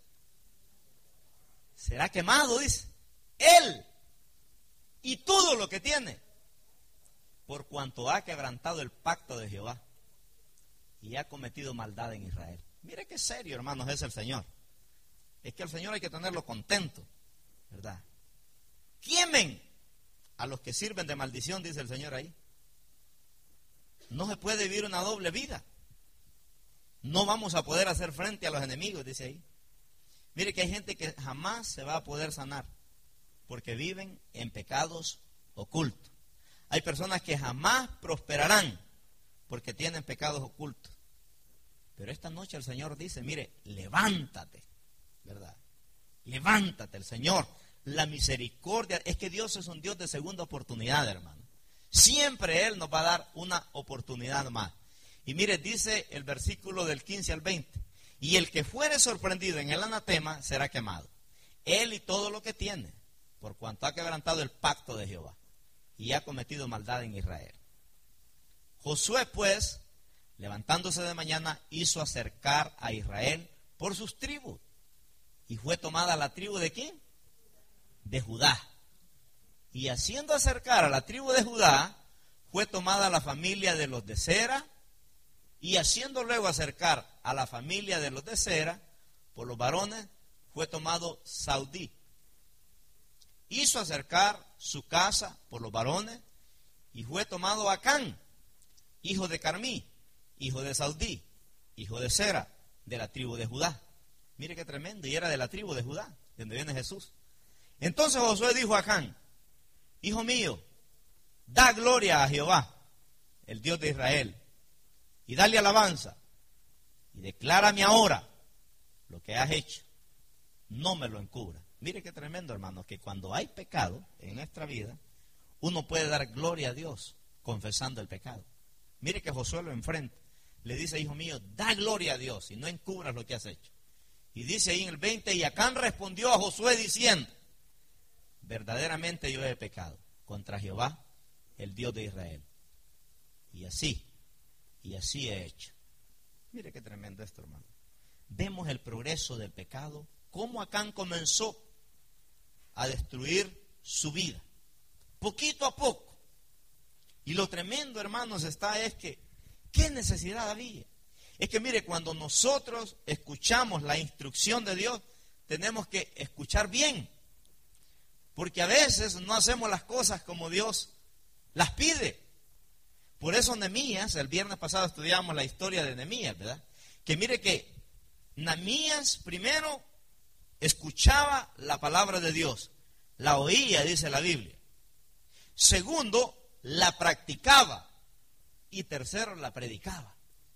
Será quemado, dice. Él y todo lo que tiene, por cuanto ha quebrantado el pacto de Jehová y ha cometido maldad en Israel. Mire qué serio, hermanos, es el Señor. Es que el Señor hay que tenerlo contento, ¿verdad? Quemen a los que sirven de maldición, dice el Señor ahí. No se puede vivir una doble vida. No vamos a poder hacer frente a los enemigos, dice ahí. Mire que hay gente que jamás se va a poder sanar porque viven en pecados ocultos. Hay personas que jamás prosperarán porque tienen pecados ocultos. Pero esta noche el Señor dice, mire, levántate, ¿verdad? Levántate, el Señor. La misericordia, es que Dios es un Dios de segunda oportunidad, hermano. Siempre Él nos va a dar una oportunidad más. Y mire, dice el versículo del quince al veinte, y el que fuere sorprendido en el anatema será quemado, él y todo lo que tiene, por cuanto ha quebrantado el pacto de Jehová y ha cometido maldad en Israel. Josué, pues, levantándose de mañana, hizo acercar a Israel por sus tribus, y fue tomada la tribu ¿de quién? De Judá. Y haciendo acercar a la tribu de Judá, fue tomada la familia de los de Sera, y haciendo luego acercar a la familia de los de Sera, por los varones, fue tomado Saudí. Hizo acercar su casa por los varones, y fue tomado Acán, hijo de Carmí, hijo de Saudí, hijo de Sera, de la tribu de Judá. Mire qué tremendo, y era de la tribu de Judá, de donde viene Jesús. Entonces Josué dijo a Acán, hijo mío, da gloria a Jehová, el Dios de Israel, y dale alabanza, y declárame ahora lo que has hecho, no me lo encubra. Mire qué tremendo, hermanos, que cuando hay pecado en nuestra vida, uno puede dar gloria a Dios confesando el pecado. Mire que Josué lo enfrenta, le dice, hijo mío, da gloria a Dios y no encubras lo que has hecho. Y dice ahí en el veinte, y Acán respondió a Josué diciendo, verdaderamente yo he pecado contra Jehová, el Dios de Israel. Y así, y así he hecho. Mire qué tremendo esto, hermano. Vemos el progreso del pecado, cómo Acán comenzó a destruir su vida, poquito a poco. Y lo tremendo, hermanos, está es que, ¿qué necesidad había? Es que mire, cuando nosotros escuchamos la instrucción de Dios, tenemos que escuchar bien. Porque a veces no hacemos las cosas como Dios las pide. Por eso Nehemías, el viernes pasado estudiamos la historia de Nehemías, ¿verdad? Que mire que Nehemías primero escuchaba la palabra de Dios, la oía, dice la Biblia. Segundo, la practicaba. Y tercero, la predicaba.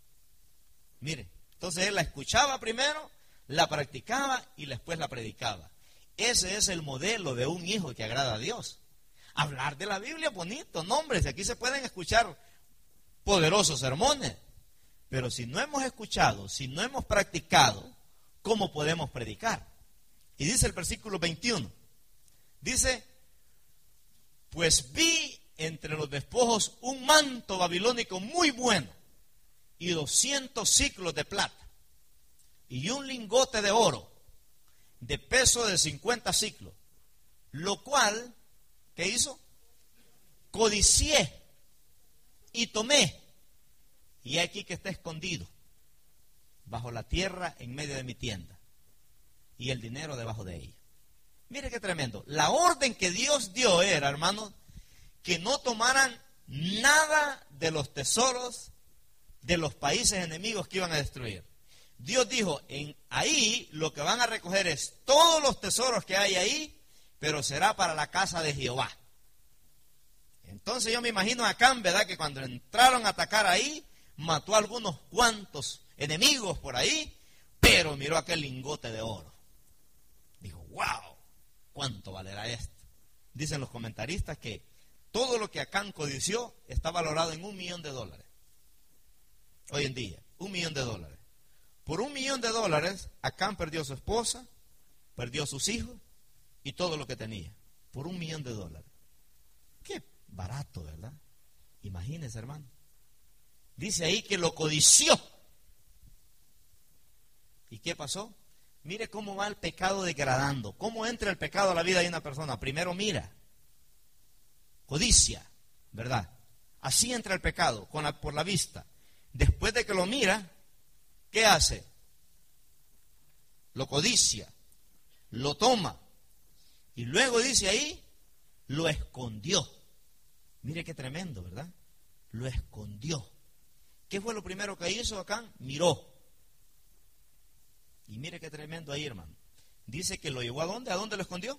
Mire, entonces él la escuchaba primero, la practicaba y después la predicaba. Ese es el modelo de un hijo que agrada a Dios. Hablar de la Biblia es bonito, no, hombre, si aquí se pueden escuchar poderosos sermones, pero si no hemos escuchado, si no hemos practicado, ¿cómo podemos predicar? Y dice el versículo veintiuno, dice, pues vi entre los despojos un manto babilónico muy bueno y doscientos siclos de plata y un lingote de oro de peso de cincuenta siclos, lo cual, ¿qué hizo? Codicié y tomé, y aquí que está escondido bajo la tierra en medio de mi tienda, y el dinero debajo de ella. Mire qué tremendo. La orden que Dios dio era, hermanos, que no tomaran nada de los tesoros de los países enemigos que iban a destruir. Dios dijo, en ahí lo que van a recoger es todos los tesoros que hay ahí, pero será para la casa de Jehová. Entonces yo me imagino a Acán, ¿verdad? Que cuando entraron a atacar ahí, mató a algunos cuantos enemigos por ahí, pero miró aquel lingote de oro. Dijo, wow, ¿cuánto valerá esto? Dicen los comentaristas que todo lo que Acán codició está valorado en un millón de dólares. Hoy en día, un millón de dólares. Por un millón de dólares, Acán perdió su esposa, perdió sus hijos y todo lo que tenía. Por un millón de dólares. Qué barato, ¿verdad? Imagínese, hermano. Dice ahí que lo codició. ¿Y qué pasó? Mire cómo va el pecado degradando. ¿Cómo entra el pecado a la vida de una persona? Primero mira. Codicia, ¿verdad? Así entra el pecado, con la, por la vista. Después de que lo mira, ¿qué hace? Lo codicia, lo toma. Y luego dice ahí, lo escondió. Mire qué tremendo, ¿verdad? Lo escondió. ¿Qué fue lo primero que hizo Acán? Miró. Y mire qué tremendo ahí, hermano. Dice que lo llevó ¿a dónde? ¿A dónde lo escondió?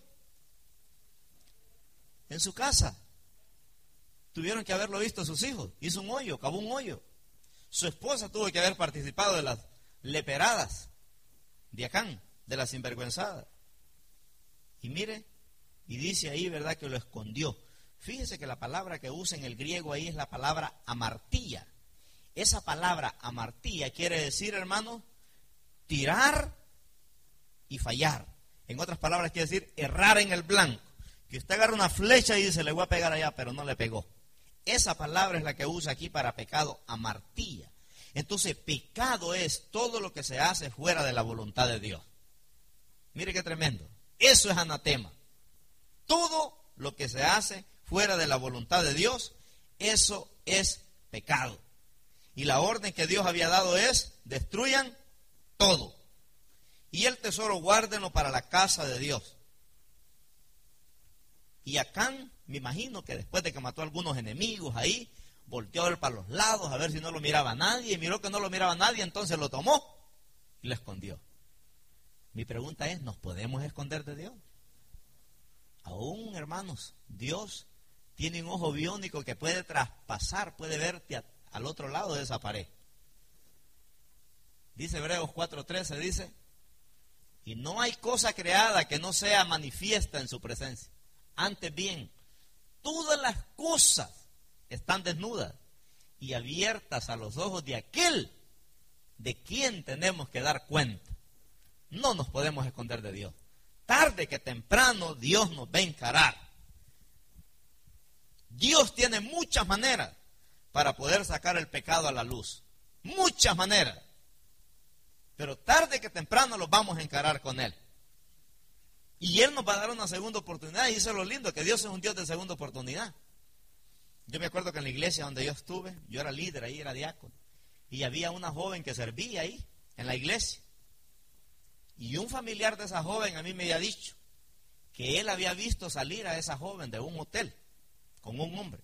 En su casa. Tuvieron que haberlo visto sus hijos. Hizo un hoyo, cavó un hoyo. Su esposa tuvo que haber participado de las leperadas de Acán, de las sinvergüenzadas. Y mire, y dice ahí, ¿verdad?, que lo escondió. Fíjese que la palabra que usa en el griego ahí es la palabra amartilla. Esa palabra amartilla quiere decir, hermano, tirar y fallar. En otras palabras quiere decir errar en el blanco. Que usted agarra una flecha y dice, le voy a pegar allá, pero no le pegó. Esa palabra es la que usa aquí para pecado, amartilla. Entonces, pecado es todo lo que se hace fuera de la voluntad de Dios. Mire qué tremendo. Eso es anatema. Todo lo que se hace fuera de la voluntad de Dios, eso es pecado. Y la orden que Dios había dado es, destruyan todo. Y el tesoro guárdenlo para la casa de Dios. Y Acán, me imagino que después de que mató a algunos enemigos ahí, volteó a ver para los lados a ver si no lo miraba nadie, y miró que no lo miraba nadie, entonces lo tomó y lo escondió. Mi pregunta es, ¿nos podemos esconder de Dios? Aún, hermanos, Dios tiene un ojo biónico que puede traspasar, puede verte a, al otro lado de esa pared. Dice Hebreos cuatro trece, dice, y no hay cosa creada que no sea manifiesta en su presencia. Antes bien, todas las cosas están desnudas y abiertas a los ojos de aquel de quien tenemos que dar cuenta. No nos podemos esconder de Dios. Tarde que temprano Dios nos va a encarar. Dios tiene muchas maneras para poder sacar el pecado a la luz. Muchas maneras. Pero tarde que temprano los vamos a encarar con Él. Y Él nos va a dar una segunda oportunidad. Y eso es lo lindo, que Dios es un Dios de segunda oportunidad. Yo me acuerdo que en la iglesia donde yo estuve, yo era líder ahí, era diácono. Y había una joven que servía ahí, en la iglesia. Y un familiar de esa joven a mí me había dicho que él había visto salir a esa joven de un hotel con un hombre.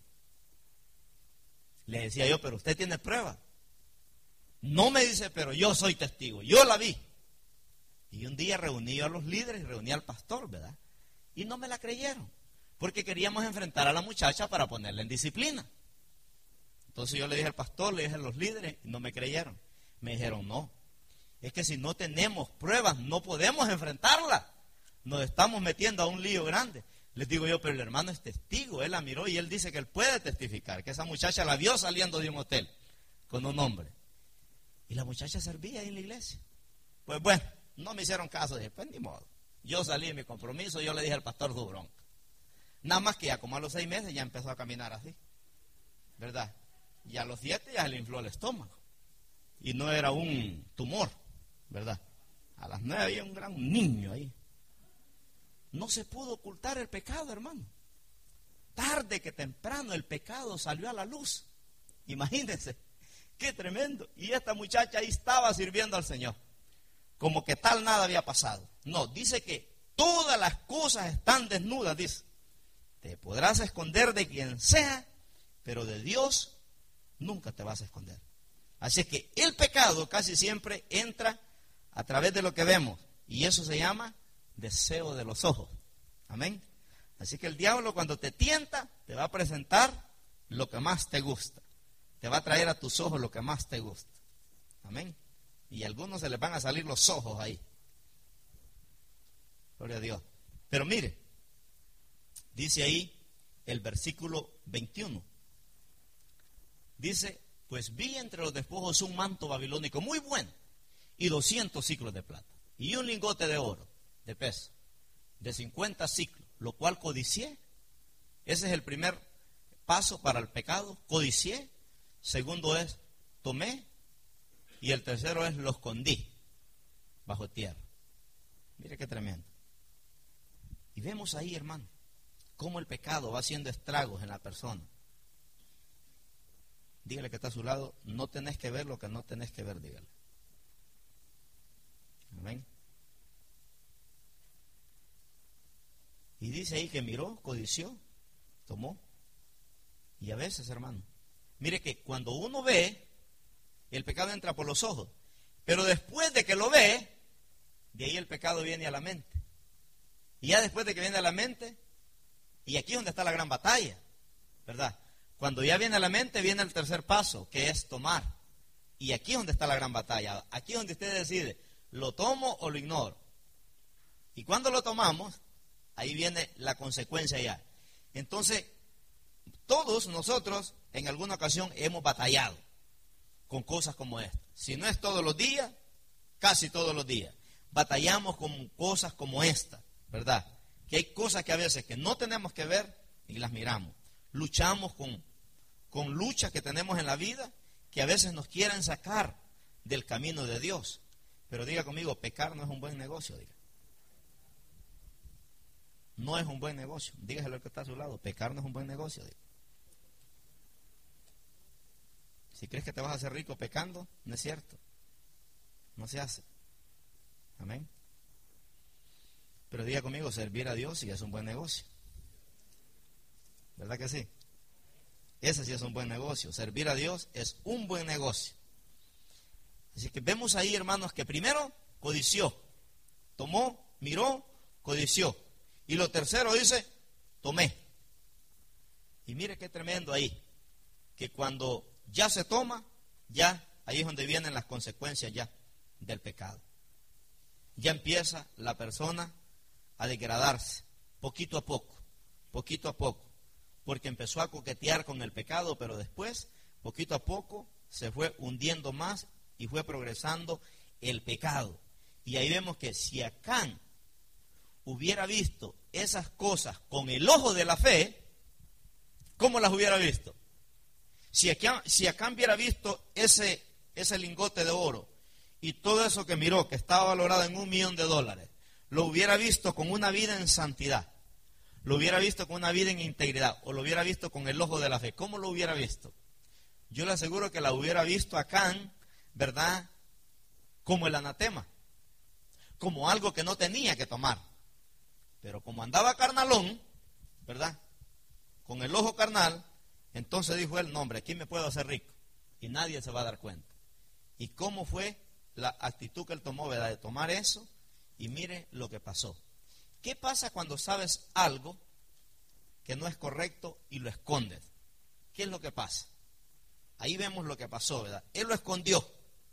Le decía yo, pero usted tiene prueba. No, me dice, pero yo soy testigo, yo la vi. Y un día reuní a los líderes y reuní al pastor, ¿verdad? Y no me la creyeron, porque queríamos enfrentar a la muchacha para ponerla en disciplina. Entonces yo le dije al pastor, le dije a los líderes, y no me creyeron. Me dijeron, no, es que si no tenemos pruebas, no podemos enfrentarla. Nos estamos metiendo a un lío grande. Les digo yo, pero el hermano es testigo, él la miró y él dice que él puede testificar, que esa muchacha la vio saliendo de un hotel con un hombre. Y la muchacha servía ahí en la iglesia. Pues bueno, no me hicieron caso, dije, pues ni modo. Yo salí de mi compromiso, yo le dije al pastor su bronca. Nada más que ya como a los seis meses ya empezó a caminar así, ¿verdad? Y a los siete ya se le infló el estómago. Y no era un tumor, ¿verdad? A las nueve había un gran niño ahí. No se pudo ocultar el pecado, hermano. Tarde que temprano el pecado salió a la luz. Imagínense, qué tremendo. Y esta muchacha ahí estaba sirviendo al Señor, como que tal nada había pasado. No, dice que todas las cosas están desnudas, dice. Te podrás esconder de quien sea, pero de Dios nunca te vas a esconder. Así es que el pecado casi siempre entra a través de lo que vemos, y eso se llama deseo de los ojos. Amén. Así que el diablo, cuando te tienta, te va a presentar lo que más te gusta. te va a traer a tus ojos lo que más te gusta. Amén. Y a algunos se les van a salir los ojos ahí. Gloria a Dios. Pero mire, dice ahí el versículo veintiuno. Dice, pues vi entre los despojos un manto babilónico muy bueno y doscientos siclos de plata y un lingote de oro de peso de cincuenta siclos, lo cual codicié. Ese es el primer paso para el pecado, codicié. Segundo es, tomé. Y el tercero es, lo escondí bajo tierra. Mire qué tremendo. Y vemos ahí, hermano, cómo el pecado va haciendo estragos en la persona. Dígale que está a su lado, no tenés que ver lo que no tenés que ver, dígale. Amén. Y dice ahí que miró, codició, tomó. Y a veces, hermano, mire que cuando uno ve, el pecado entra por los ojos. Pero después de que lo ve, de ahí el pecado viene a la mente. Y ya después de que viene a la mente, y aquí es donde está la gran batalla, ¿verdad? Cuando ya viene a la mente, viene el tercer paso, que es tomar. Y aquí es donde está la gran batalla. Aquí es donde usted decide, ¿lo tomo o lo ignoro? Y cuando lo tomamos, ahí viene la consecuencia ya. Entonces, todos nosotros en alguna ocasión hemos batallado con cosas como esta. Si no es todos los días, casi todos los días. Batallamos con cosas como esta, ¿verdad? Que hay cosas que a veces que no tenemos que ver y las miramos. Luchamos con, con luchas que tenemos en la vida que a veces nos quieren sacar del camino de Dios. Pero diga conmigo, pecar no es un buen negocio, diga. No es un buen negocio. Dígaselo al que está a su lado, pecar no es un buen negocio, diga. Si crees que te vas a hacer rico pecando, no es cierto. No se hace. Amén. Pero diga conmigo, servir a Dios sí es un buen negocio. ¿Verdad que sí? Ese sí es un buen negocio. Servir a Dios es un buen negocio. Así que vemos ahí, hermanos, que primero codició. Tomó, miró, codició. Y lo tercero dice, tomé. Y mire qué tremendo ahí. Que cuando ya se toma, ya ahí es donde vienen las consecuencias ya del pecado. Ya empieza la persona a degradarse, poquito a poco, poquito a poco, porque empezó a coquetear con el pecado, pero después, poquito a poco, se fue hundiendo más y fue progresando el pecado. Y ahí vemos que si Acán hubiera visto esas cosas con el ojo de la fe, ¿cómo las hubiera visto? Si Acán, si Acán hubiera visto ese, ese lingote de oro y todo eso que miró, que estaba valorado en un millón de dólares, lo hubiera visto con una vida en santidad, lo hubiera visto con una vida en integridad, o lo hubiera visto con el ojo de la fe, ¿cómo lo hubiera visto? Yo le aseguro que la hubiera visto Acán, ¿verdad? Como el anatema, como algo que no tenía que tomar. Pero como andaba carnalón, ¿verdad? Con el ojo carnal, entonces dijo él, no hombre, aquí me puedo hacer rico y nadie se va a dar cuenta. ¿Y cómo fue la actitud que él tomó, verdad? De tomar eso, y mire lo que pasó. ¿Qué pasa cuando sabes algo que no es correcto y lo escondes? ¿Qué es lo que pasa? Ahí vemos lo que pasó, ¿verdad? Él lo escondió,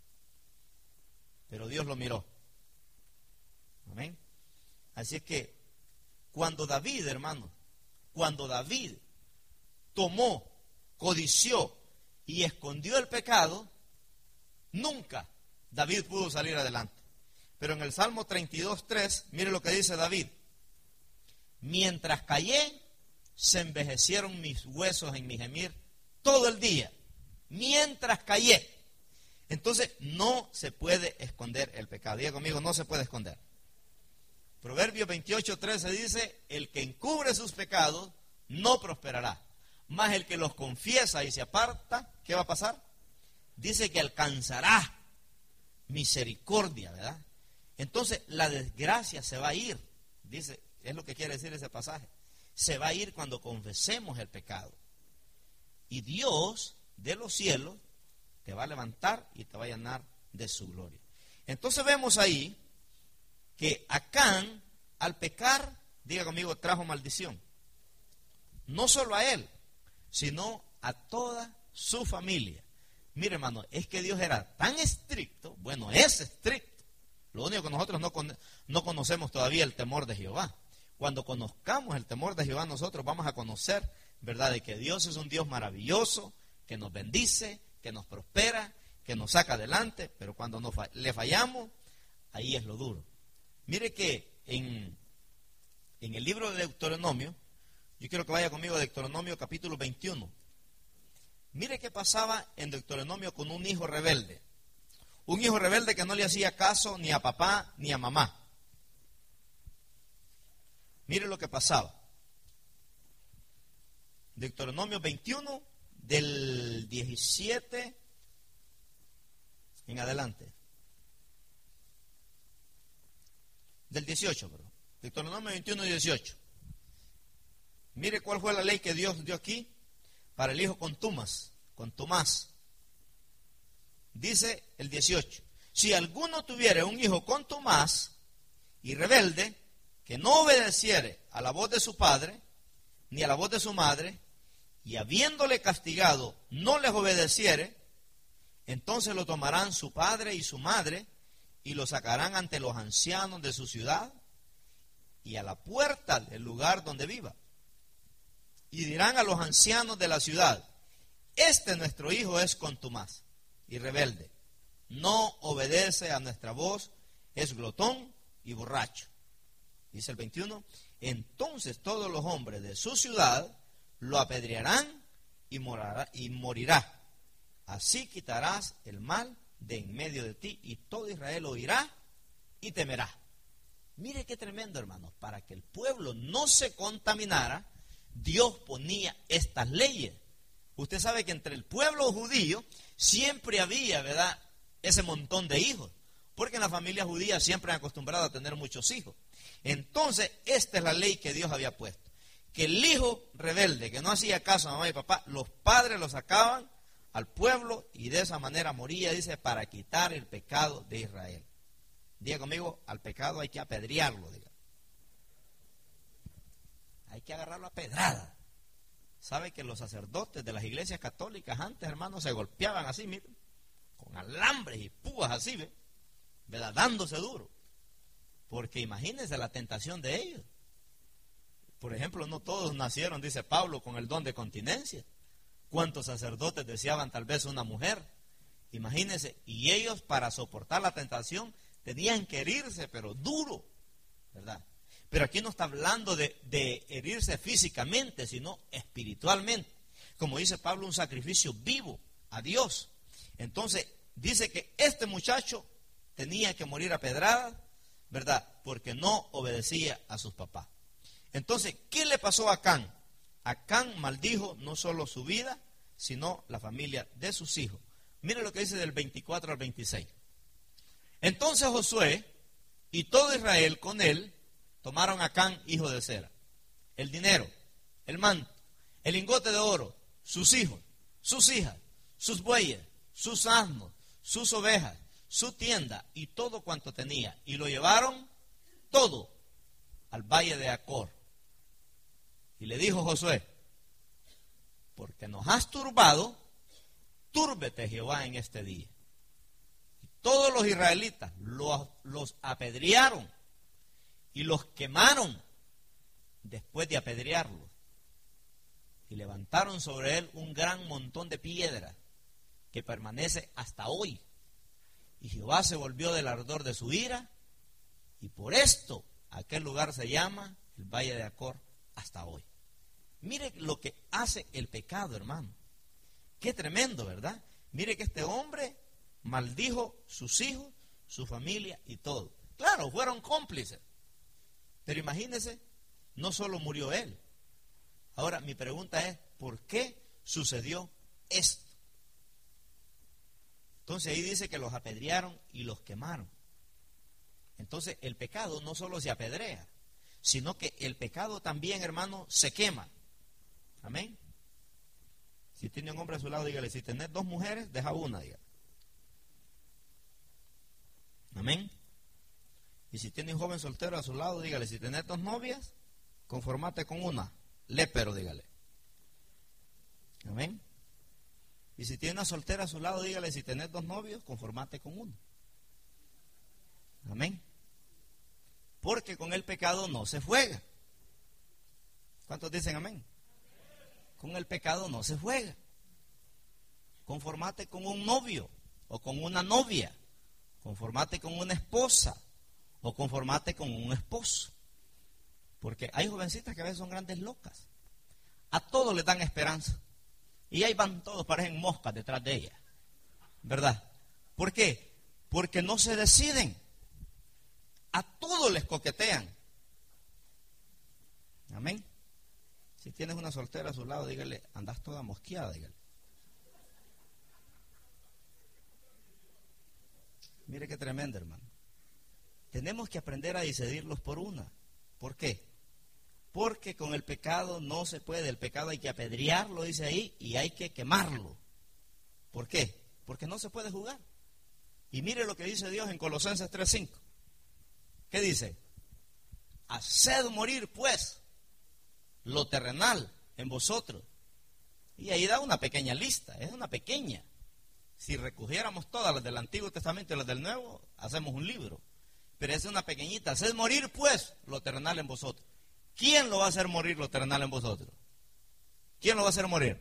pero Dios lo miró. Amén. Así es que cuando David, hermano, cuando David tomó, codició y escondió el pecado, nunca David pudo salir adelante. Pero en el Salmo treinta y dos, tres, mire lo que dice David. Mientras callé, se envejecieron mis huesos en mi gemir todo el día. Mientras callé. Entonces, no se puede esconder el pecado. Diga conmigo, no se puede esconder. Proverbios veintiocho, trece dice, el que encubre sus pecados no prosperará. Mas el que los confiesa y se aparta, ¿qué va a pasar? Dice que alcanzará misericordia, ¿verdad? Entonces la desgracia se va a ir, dice, es lo que quiere decir ese pasaje. Se va a ir cuando confesemos el pecado. Y Dios de los cielos te va a levantar y te va a llenar de su gloria. Entonces vemos ahí que Acán, al pecar, diga conmigo, trajo maldición. No solo a él, sino a toda su familia. Mire, hermano, es que Dios era tan estricto, bueno, es estricto. Lo único que nosotros no, con, no conocemos todavía el temor de Jehová. Cuando conozcamos el temor de Jehová, nosotros vamos a conocer, ¿verdad?, de que Dios es un Dios maravilloso, que nos bendice, que nos prospera, que nos saca adelante, pero cuando nos, le fallamos, ahí es lo duro. Mire que en, en el libro de Deuteronomio, yo quiero que vaya conmigo a Deuteronomio capítulo veintiuno. Mire qué pasaba en Deuteronomio con un hijo rebelde. Un hijo rebelde que no le hacía caso ni a papá ni a mamá. Mire lo que pasaba. Deuteronomio veintiuno, del diecisiete en adelante. Del dieciocho, perdón. Deuteronomio veintiuno, dieciocho. Mire cuál fue la ley que Dios dio aquí para el hijo contumas, contumaz. Dice el dieciocho. Si alguno tuviere un hijo contumaz y rebelde, que no obedeciere a la voz de su padre, ni a la voz de su madre, y habiéndole castigado no les obedeciere, entonces lo tomarán su padre y su madre, y lo sacarán ante los ancianos de su ciudad, y a la puerta del lugar donde viva. Y dirán a los ancianos de la ciudad, este nuestro hijo es contumaz y rebelde, no obedece a nuestra voz, es glotón y borracho. Dice el veintiuno, entonces todos los hombres de su ciudad lo apedrearán y, morará, y morirá. Así quitarás el mal de en medio de ti y todo Israel oirá y temerá. Mire qué tremendo, hermanos, para que el pueblo no se contaminara, Dios ponía estas leyes. Usted sabe que entre el pueblo judío siempre había, ¿verdad?, ese montón de hijos, porque en la familia judía siempre han acostumbrado a tener muchos hijos. Entonces, esta es la ley que Dios había puesto, que el hijo rebelde, que no hacía caso a mamá y papá, los padres lo sacaban al pueblo y de esa manera moría, dice, para quitar el pecado de Israel. Diga conmigo, al pecado hay que apedrearlo, diga. Hay que agarrarlo a pedrada. ¿Sabe que los sacerdotes de las iglesias católicas antes, hermanos, se golpeaban así, miren, con alambres y púas así, ¿ve? ¿Verdad? Dándose duro. Porque imagínense la tentación de ellos. Por ejemplo, no todos nacieron, dice Pablo, con el don de continencia. ¿Cuántos sacerdotes deseaban tal vez una mujer? Imagínense, y ellos para soportar la tentación tenían que herirse, pero duro, ¿verdad? Pero aquí no está hablando de, de herirse físicamente, sino espiritualmente. Como dice Pablo, un sacrificio vivo a Dios. Entonces, dice que este muchacho tenía que morir a pedradas, ¿verdad? Porque no obedecía a sus papás. Entonces, ¿qué le pasó a Acán? Acán maldijo no solo su vida, sino la familia de sus hijos. Mire lo que dice del veinticuatro al veintiséis. Entonces Josué y todo Israel con él tomaron a Acán, hijo de Zera, el dinero, el manto, el lingote de oro, sus hijos, sus hijas, sus bueyes, sus asnos, sus ovejas, su tienda y todo cuanto tenía, y lo llevaron todo al valle de Acor. Y le dijo Josué, porque nos has turbado, túrbete Jehová en este día. Y todos los israelitas los, los apedrearon y los quemaron después de apedrearlos. Y levantaron sobre él un gran montón de piedras que permanece hasta hoy. Y Jehová se volvió del ardor de su ira, y por esto aquel lugar se llama el Valle de Acor hasta hoy. Mire lo que hace el pecado, hermano. Qué tremendo, ¿verdad? Mire que este hombre maldijo sus hijos, su familia y todo. Claro, fueron cómplices. Pero imagínense, no solo murió él. Ahora, mi pregunta es, ¿por qué sucedió esto? Entonces ahí dice que los apedrearon y los quemaron. Entonces el pecado no solo se apedrea, sino que el pecado también, hermano, se quema. Amén. Si tiene un hombre a su lado, dígale, si tenés dos mujeres, deja una, dígale. Amén. Y si tiene un joven soltero a su lado, dígale, si tenés dos novias, conformate con una. Lépero, dígale. Amén. Y si tiene una soltera a su lado, dígale, si tenés dos novios, conformate con uno. Amén. Porque con el pecado no se juega. ¿Cuántos dicen amén? Con el pecado no se juega. Conformate con un novio o con una novia. Conformate con una esposa o conformate con un esposo. Porque hay jovencitas que a veces son grandes locas. A todos les dan esperanza. Y ahí van todos, parecen moscas detrás de ella. ¿Verdad? ¿Por qué? Porque no se deciden. A todos les coquetean. Amén. Si tienes una soltera a su lado, dígale, andas toda mosqueada, dígale. Mire qué tremendo, hermano. Tenemos que aprender a decidirlos por una. ¿Por qué? Porque con el pecado no se puede. El pecado hay que apedrearlo, dice ahí, y hay que quemarlo. ¿Por qué? Porque no se puede jugar. Y mire lo que dice Dios en Colosenses tres cinco. ¿Qué dice? Haced morir, pues, lo terrenal en vosotros. Y ahí da una pequeña lista, es una pequeña. Si recogiéramos todas las del Antiguo Testamento y las del Nuevo, hacemos un libro. Pero es una pequeñita. Haced morir, pues, lo terrenal en vosotros. ¿Quién lo va a hacer morir lo terrenal en vosotros? ¿Quién lo va a hacer morir?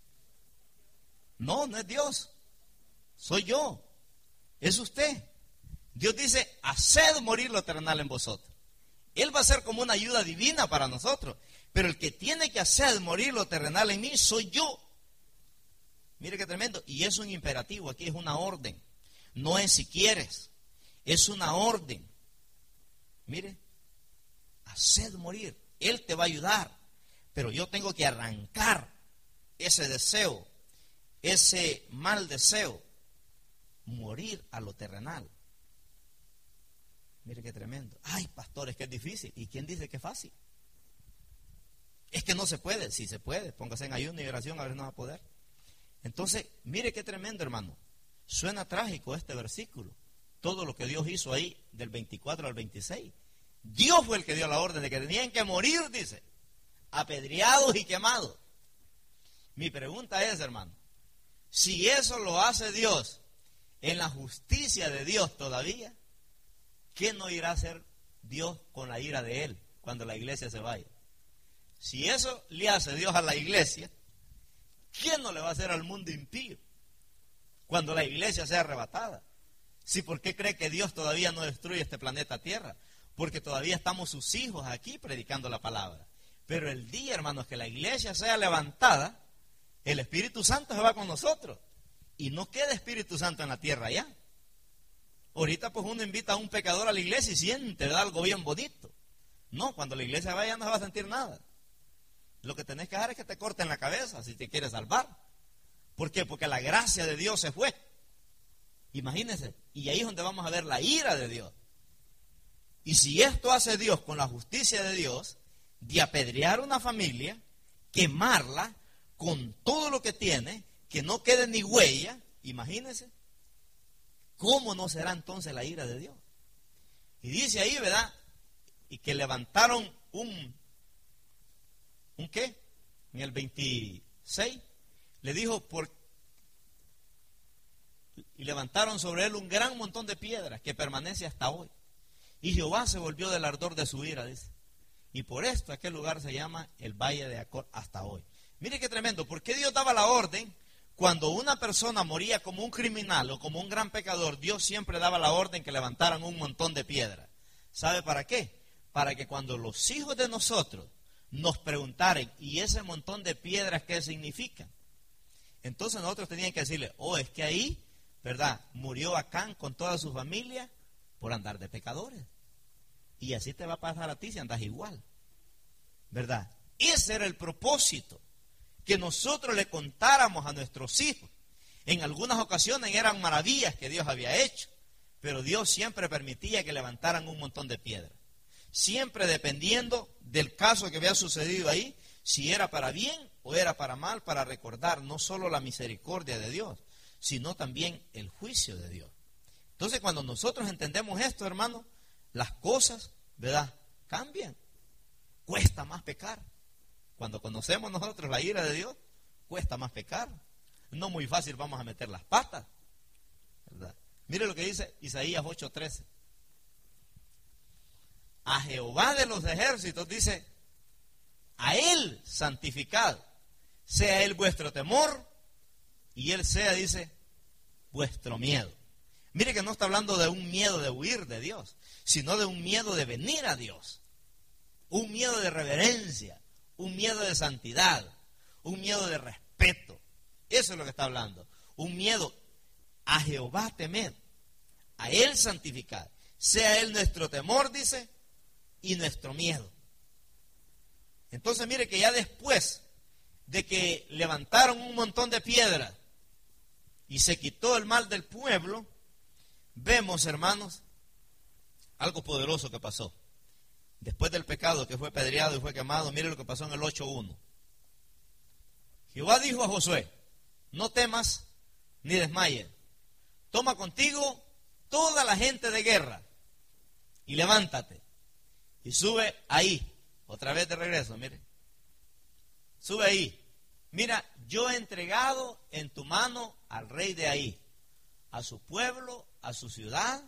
No, no es Dios. Soy yo. Es usted. Dios dice, haced morir lo terrenal en vosotros. Él va a ser como una ayuda divina para nosotros. Pero el que tiene que hacer morir lo terrenal en mí soy yo. Mire qué tremendo. Y es un imperativo, aquí es una orden. No es si quieres, es una orden. Mire, haced morir. Él te va a ayudar. Pero yo tengo que arrancar ese deseo, ese mal deseo, morir a lo terrenal. Mire qué tremendo. Ay, pastor, es que es difícil. ¿Y quién dice que es fácil? Es que no se puede. Sí se puede. Póngase en ayuno y oración, a ver si no va a poder. Entonces, mire qué tremendo, hermano. Suena trágico este versículo. Todo lo que Dios hizo ahí, del veinticuatro al veintiséis. Dios fue el que dio la orden de que tenían que morir, dice. Apedreados y quemados. Mi pregunta es, hermano, si eso lo hace Dios en la justicia de Dios todavía, ¿qué no irá a hacer Dios con la ira de Él cuando la iglesia se vaya? Si eso le hace Dios a la iglesia, ¿quién no le va a hacer al mundo impío cuando la iglesia sea arrebatada? Sí, ¿por qué cree que Dios todavía no destruye este planeta Tierra? Porque todavía estamos sus hijos aquí predicando la palabra. Pero el día, hermanos, que la iglesia sea levantada, el Espíritu Santo se va con nosotros. Y no queda Espíritu Santo en la tierra ya. Ahorita pues uno invita a un pecador a la iglesia y siente, ¿verdad?, algo bien bonito. No, cuando la iglesia vaya no se va a sentir nada. Lo que tenés que hacer es que te corten la cabeza si te quieres salvar. ¿Por qué? Porque la gracia de Dios se fue. Imagínense. Y ahí es donde vamos a ver la ira de Dios. Y si esto hace Dios con la justicia de Dios, de apedrear una familia, quemarla con todo lo que tiene, que no quede ni huella, imagínense, ¿cómo no será entonces la ira de Dios? Y dice ahí, ¿verdad? Y que levantaron un, ¿un qué? En el veintiséis, le dijo, por, y levantaron sobre él un gran montón de piedras que permanece hasta hoy. Y Jehová se volvió del ardor de su ira, dice. Y por esto aquel lugar se llama el Valle de Acor hasta hoy. Mire qué tremendo, ¿por qué Dios daba la orden? Cuando una persona moría como un criminal o como un gran pecador, Dios siempre daba la orden que levantaran un montón de piedras. ¿Sabe para qué? Para que cuando los hijos de nosotros nos preguntaran, ¿y ese montón de piedras qué significan? Entonces nosotros teníamos que decirle, oh, es que ahí, ¿verdad?, murió Acán con toda su familia por andar de pecadores. Y así te va a pasar a ti si andas igual, ¿verdad? Ese era el propósito, que nosotros le contáramos a nuestros hijos. En algunas ocasiones eran maravillas que Dios había hecho, pero Dios siempre permitía que levantaran un montón de piedras. Siempre dependiendo del caso que había sucedido ahí, si era para bien o era para mal, para recordar no solo la misericordia de Dios, sino también el juicio de Dios. Entonces, cuando nosotros entendemos esto, hermano, las cosas, ¿verdad?, cambian. Cuesta más pecar. Cuando conocemos nosotros la ira de Dios, cuesta más pecar. no muy fácil vamos a meter las patas, ¿verdad? Mire lo que dice Isaías ocho trece. A Jehová de los ejércitos, dice, a Él santificad, sea Él vuestro temor, y Él sea, dice, vuestro miedo. Mire que no está hablando de un miedo de huir de Dios, sino de un miedo de venir a Dios. Un miedo de reverencia, un miedo de santidad, un miedo de respeto. Eso es lo que está hablando. Un miedo a Jehová temer, a Él santificar. Sea Él nuestro temor, dice, y nuestro miedo. Entonces mire que ya después de que levantaron un montón de piedras y se quitó el mal del pueblo, vemos, hermanos, algo poderoso que pasó. Después del pecado que fue apedreado y fue quemado, mire lo que pasó en el ocho uno. Jehová dijo a Josué, no temas ni desmayes, toma contigo toda la gente de guerra y levántate y sube ahí, otra vez de regreso, mire, sube ahí. Mira, yo he entregado en tu mano al rey de ahí, a su pueblo, a su ciudad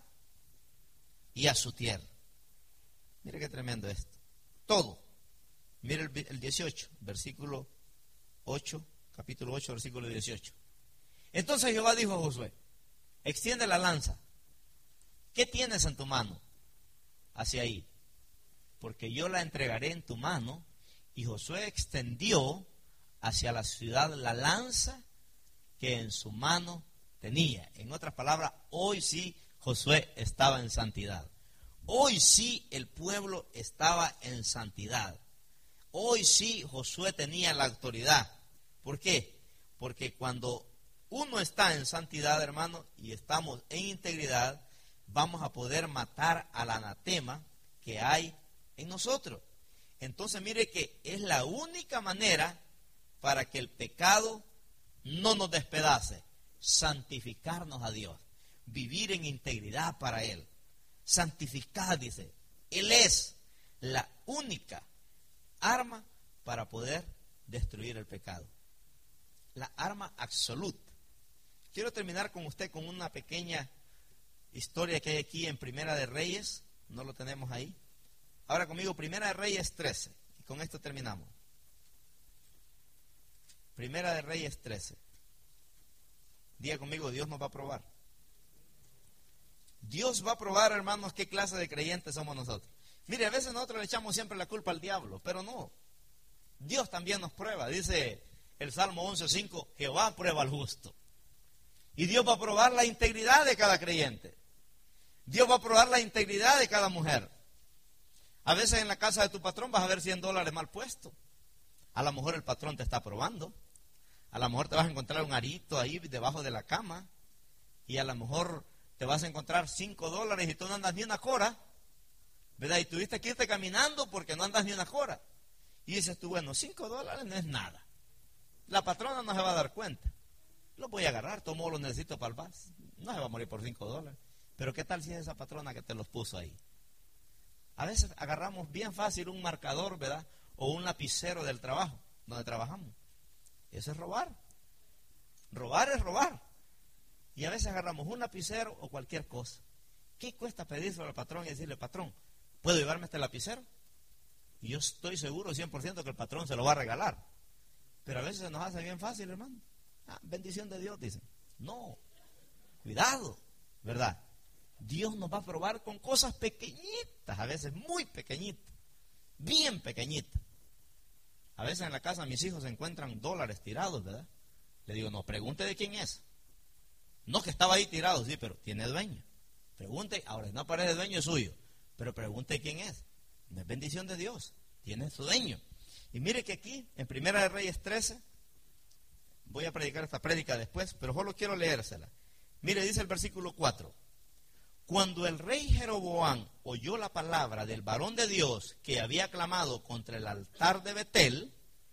y a su tierra. Mire qué tremendo esto. Todo. Mire el, el dieciocho, versículo ocho, capítulo ocho, versículo dieciocho. Entonces Jehová dijo a Josué, extiende la lanza. ¿Qué tienes en tu mano? Hacia ahí. Porque yo la entregaré en tu mano. Y Josué extendió hacia la ciudad la lanza que en su mano tenía. En otras palabras, hoy sí Josué estaba en santidad. Hoy sí el pueblo estaba en santidad. Hoy sí Josué tenía la autoridad. ¿Por qué? Porque cuando uno está en santidad, hermano, y estamos en integridad, vamos a poder matar al anatema que hay en nosotros. Entonces mire que es la única manera para que el pecado no nos despedace. Santificarnos a Dios. Vivir en integridad para Él. Santificar, dice. Él es la única arma para poder destruir el pecado. La arma absoluta. Quiero terminar con usted con una pequeña historia que hay aquí en Primera de Reyes. No lo tenemos ahí. Ahora conmigo, Primera de Reyes trece. Y con esto terminamos. Primera de Reyes trece. Diga conmigo, Dios nos va a probar. Dios va a probar, hermanos, qué clase de creyentes somos nosotros. Mire, a veces nosotros le echamos siempre la culpa al diablo, pero no. Dios también nos prueba. Dice el Salmo once cinco, Jehová prueba al justo. Y Dios va a probar la integridad de cada creyente. Dios va a probar la integridad de cada mujer. A veces en la casa de tu patrón vas a ver cien dólares mal puestos. A lo mejor el patrón te está probando. A lo mejor te vas a encontrar un arito ahí debajo de la cama. Y a lo mejor te vas a encontrar cinco dólares y tú no andas ni una jora. ¿Verdad? Y tuviste que irte caminando porque no andas ni una jora. Y dices tú, bueno, cinco dólares no es nada. La patrona no se va a dar cuenta. Lo voy a agarrar, tomo lo necesito para el bus. No se va a morir por cinco dólares. Pero ¿qué tal si es esa patrona que te los puso ahí? A veces agarramos bien fácil un marcador, ¿verdad? O un lapicero del trabajo, donde trabajamos. Eso es robar. Robar es robar. Y a veces agarramos un lapicero o cualquier cosa. ¿Qué cuesta pedírselo al patrón y decirle, patrón, ¿puedo llevarme este lapicero? Y yo estoy seguro cien por ciento que el patrón se lo va a regalar. Pero a veces se nos hace bien fácil, hermano. Ah, bendición de Dios, dicen. No, cuidado, ¿verdad? Dios nos va a probar con cosas pequeñitas, a veces muy pequeñitas, bien pequeñitas. A veces en la casa mis hijos encuentran dólares tirados, ¿verdad? Le digo, no, pregunte de quién es. No, que estaba ahí tirado, sí, pero tiene dueño. Pregunte, ahora no parece dueño, es suyo, pero pregunte quién es. No es bendición de Dios, tiene su dueño. Y mire que aquí, en Primera de Reyes trece, voy a predicar esta prédica después, pero solo quiero leérsela. Mire, dice el versículo cuatro. Cuando el rey Jeroboam oyó la palabra del varón de Dios que había clamado contra el altar de Betel,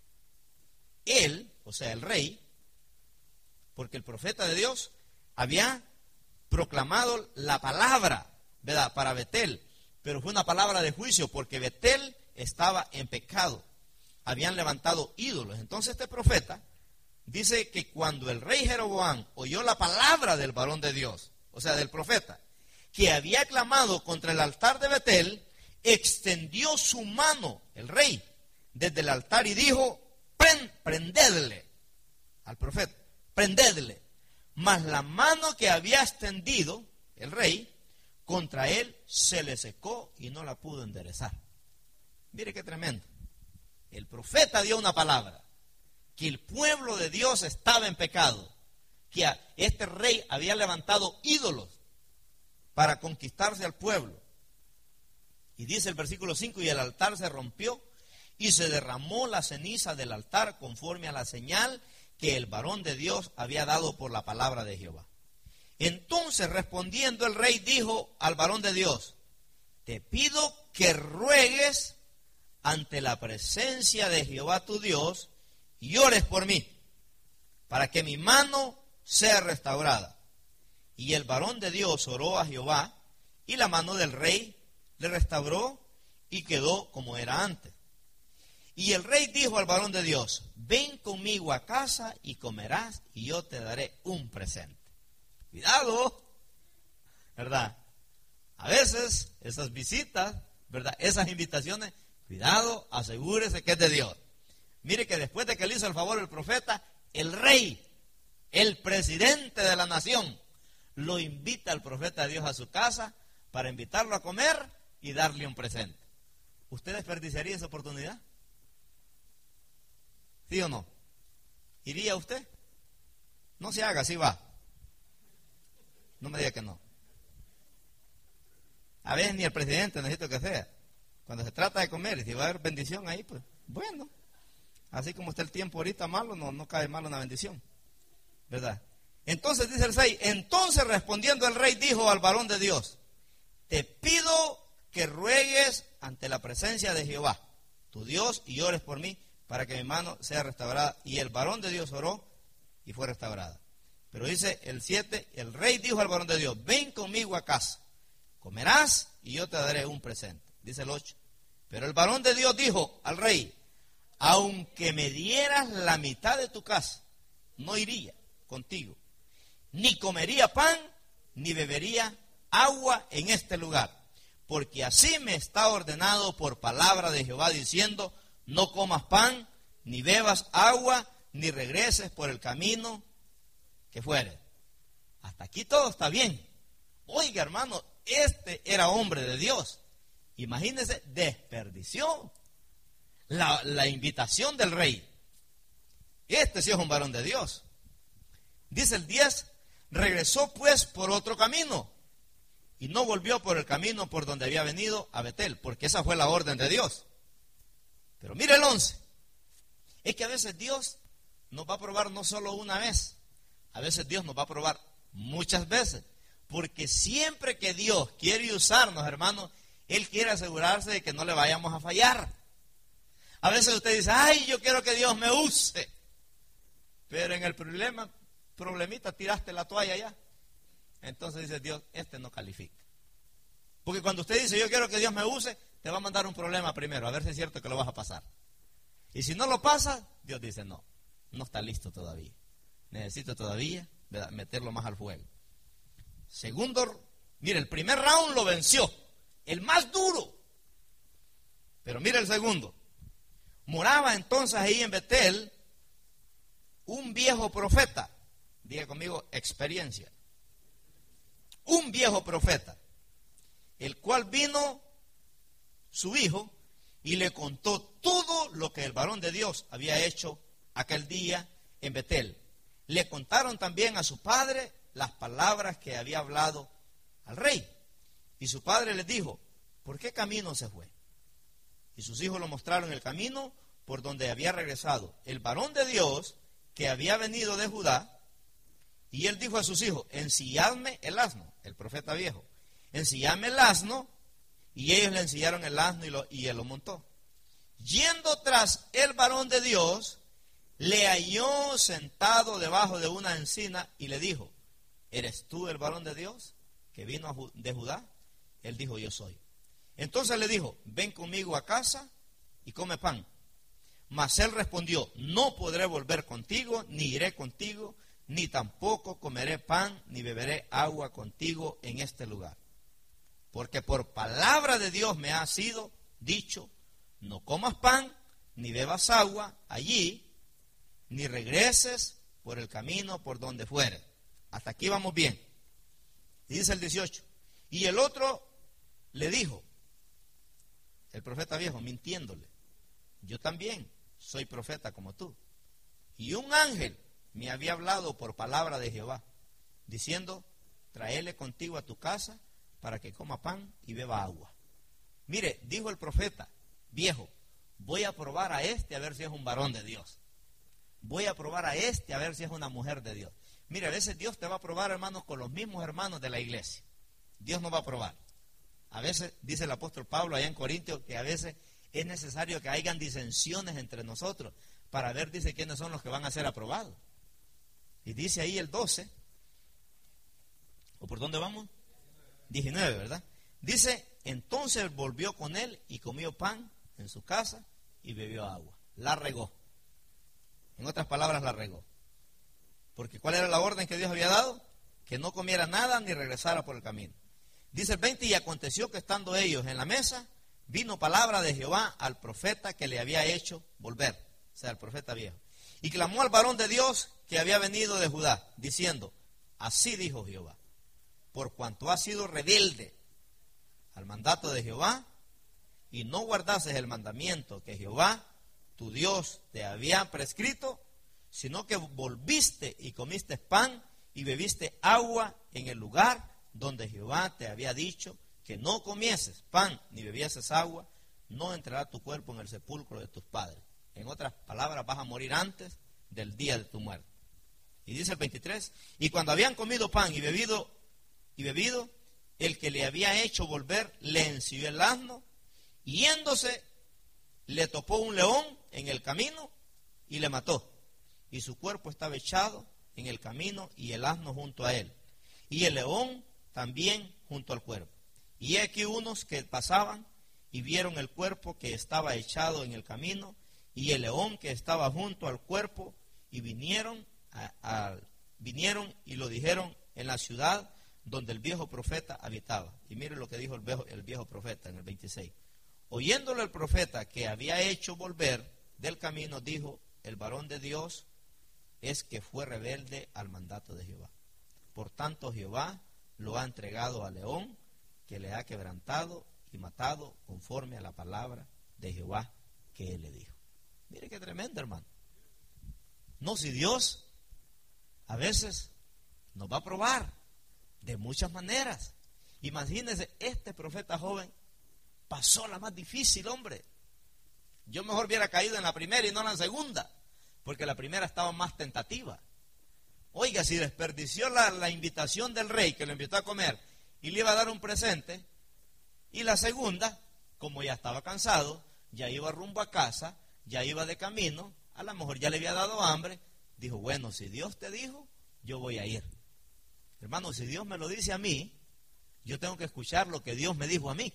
él, o sea, el rey, porque el profeta de Dios había proclamado la palabra, ¿verdad?, para Betel, pero fue una palabra de juicio, porque Betel estaba en pecado, habían levantado ídolos. Entonces este profeta dice que cuando el rey Jeroboam oyó la palabra del varón de Dios, o sea, del profeta, que había clamado contra el altar de Betel, extendió su mano, el rey, desde el altar y dijo, prendedle al profeta, prendedle. Mas la mano que había extendido el rey contra él se le secó y no la pudo enderezar. Mire qué tremendo. El profeta dio una palabra, que el pueblo de Dios estaba en pecado, que este rey había levantado ídolos para conquistarse al pueblo. Y dice el versículo cinco, y el altar se rompió y se derramó la ceniza del altar conforme a la señal que el varón de Dios había dado por la palabra de Jehová. Entonces respondiendo el rey dijo al varón de Dios, te pido que ruegues ante la presencia de Jehová tu Dios y ores por mí, para que mi mano sea restaurada. Y el varón de Dios oró a Jehová, y la mano del rey le restauró y quedó como era antes. Y el rey dijo al varón de Dios, ven conmigo a casa y comerás, y yo te daré un presente. Cuidado, ¿verdad? A veces esas visitas, ¿verdad? Esas invitaciones, cuidado, asegúrese que es de Dios. Mire que después de que le hizo el favor el profeta, el rey, el presidente de la nación, lo invita al profeta de Dios a su casa para invitarlo a comer y darle un presente. ¿Usted desperdiciaría esa oportunidad? ¿Sí o no? ¿Iría usted? No se haga, sí va. No me diga que no. A veces ni el presidente necesito que sea. Cuando se trata de comer y si va a haber bendición ahí, pues bueno. Así como está el tiempo ahorita malo, no, no cae mal una bendición, ¿verdad? Entonces dice el rey, entonces respondiendo el rey dijo al varón de Dios, te pido que ruegues ante la presencia de Jehová, tu Dios, y ores por mí, para que mi mano sea restaurada. Y el varón de Dios oró y fue restaurada. Pero dice el siete, el rey dijo al varón de Dios, ven conmigo a casa, comerás y yo te daré un presente. Dice el ocho, pero el varón de Dios dijo al rey, aunque me dieras la mitad de tu casa, no iría contigo, ni comería pan, ni bebería agua en este lugar, porque así me está ordenado por palabra de Jehová, diciendo, no comas pan, ni bebas agua, ni regreses por el camino que fuere. Hasta aquí todo está bien. Oiga, hermano, este era hombre de Dios. Imagínese, desperdició la, la invitación del rey. Este sí es un varón de Dios. Dice el diez, regresó pues por otro camino y no volvió por el camino por donde había venido a Betel, porque esa fue la orden de Dios. Pero mire el once, es que a veces Dios nos va a probar no solo una vez, a veces Dios nos va a probar muchas veces, porque siempre que Dios quiere usarnos, hermanos, Él quiere asegurarse de que no le vayamos a fallar. A veces usted dice, ay, yo quiero que Dios me use, pero en el problema, problemita tiraste la toalla ya. Entonces dice Dios, este no califica. Porque cuando usted dice, yo quiero que Dios me use, te va a mandar un problema primero, a ver si es cierto que lo vas a pasar. Y si no lo pasa, Dios dice, no, no está listo todavía. Necesito todavía, ¿verdad?, meterlo más al fuego. Segundo, mire, el primer round lo venció, el más duro. Pero mire el segundo. Moraba entonces ahí en Betel un viejo profeta. Diga conmigo, experiencia. Un viejo profeta, el cual vino su hijo y le contó todo lo que el varón de Dios había hecho aquel día en Betel. Le contaron también a su padre las palabras que había hablado al rey. Y su padre les dijo, ¿por qué camino se fue? Y sus hijos lo mostraron el camino por donde había regresado el varón de Dios que había venido de Judá. Y él dijo a sus hijos, ensilladme el asno, el profeta viejo, ensilladme el asno, y ellos le ensillaron el asno y, lo, y él lo montó. Yendo tras el varón de Dios, le halló sentado debajo de una encina y le dijo, ¿eres tú el varón de Dios que vino de Judá? Él dijo, yo soy. Entonces le dijo, ven conmigo a casa y come pan, Mas él respondió, no podré volver contigo, ni iré contigo, ni tampoco comeré pan, ni beberé agua contigo en este lugar. Porque por palabra de Dios me ha sido dicho, no comas pan, ni bebas agua allí, ni regreses por el camino por donde fuere. Hasta aquí vamos bien. Dice el dieciocho. Y el otro le dijo, el profeta viejo, mintiéndole, yo también soy profeta como tú. Y un ángel me había hablado por palabra de Jehová, diciendo, tráele contigo a tu casa para que coma pan y beba agua. Mire, dijo el profeta viejo, voy a probar a este a ver si es un varón de Dios. Voy a probar a este a ver si es una mujer de Dios. Mire, a veces Dios te va a probar, hermanos, con los mismos hermanos de la iglesia. Dios nos va a probar. A veces, dice el apóstol Pablo allá en Corintios, que a veces es necesario que hayan disensiones entre nosotros para ver, dice, quiénes son los que van a ser aprobados. Y dice ahí el doce, ¿o por dónde vamos? diecinueve, ¿verdad? Dice, entonces volvió con él y comió pan en su casa y bebió agua. La regó. En otras palabras, la regó. Porque ¿cuál era la orden que Dios había dado? Que no comiera nada ni regresara por el camino. Dice el veinte, y aconteció que estando ellos en la mesa, vino palabra de Jehová al profeta que le había hecho volver, o sea, el profeta viejo. Y clamó al varón de Dios que había venido de Judá, diciendo, así dijo Jehová, por cuanto has sido rebelde al mandato de Jehová, y no guardases el mandamiento que Jehová, tu Dios, te había prescrito, sino que volviste y comiste pan y bebiste agua en el lugar donde Jehová te había dicho que no comieses pan ni bebieses agua, no entrará tu cuerpo en el sepulcro de tus padres. En otras palabras, vas a morir antes del día de tu muerte. Y dice el veintitrés, y cuando habían comido pan y bebido, y bebido, el que le había hecho volver le enció el asno, y yéndose le topó un león en el camino y le mató. Y su cuerpo estaba echado en el camino y el asno junto a él. Y el león también junto al cuerpo. Y aquí unos que pasaban y vieron el cuerpo que estaba echado en el camino y el león que estaba junto al cuerpo, y vinieron, a, a, vinieron y lo dijeron en la ciudad donde el viejo profeta habitaba. Y mire lo que dijo el viejo, el viejo profeta en el veintiséis. Oyéndole el profeta que había hecho volver del camino, dijo, el varón de Dios es que fue rebelde al mandato de Jehová. Por tanto, Jehová lo ha entregado al león, que le ha quebrantado y matado conforme a la palabra de Jehová que él le dijo. Mire qué tremendo, hermano. No, si Dios a veces nos va a probar de muchas maneras. Imagínense, este profeta joven pasó la más difícil, hombre. Yo mejor hubiera caído en la primera y no en la segunda, porque la primera estaba más tentativa. Oiga, si desperdició la, la invitación del rey que lo invitó a comer y le iba a dar un presente, y la segunda, como ya estaba cansado, ya iba rumbo a casa, ya iba de camino, a lo mejor ya le había dado hambre, dijo, bueno, si Dios te dijo, yo voy a ir. Hermano, si Dios me lo dice a mí, yo tengo que escuchar lo que Dios me dijo a mí.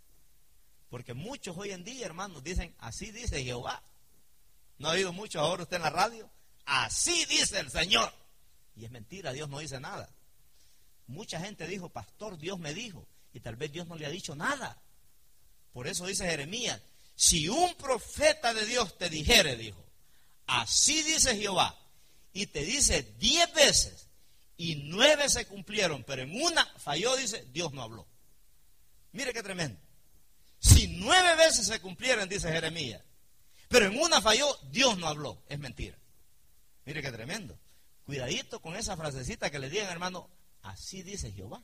Porque muchos hoy en día, hermanos, dicen, así dice Jehová. ¿No ha oído mucho ahora usted en la radio? Así dice el Señor. Y es mentira, Dios no dice nada. Mucha gente dijo, pastor, Dios me dijo, y tal vez Dios no le ha dicho nada. Por eso dice Jeremías, si un profeta de Dios te dijere, dijo, así dice Jehová, y te dice diez veces, y nueve se cumplieron, pero en una falló, dice, Dios no habló. Mire qué tremendo. Si nueve veces se cumplieron, dice Jeremías, pero en una falló, Dios no habló. Es mentira. Mire qué tremendo. Cuidadito con esa frasecita que le digan, hermano, así dice Jehová.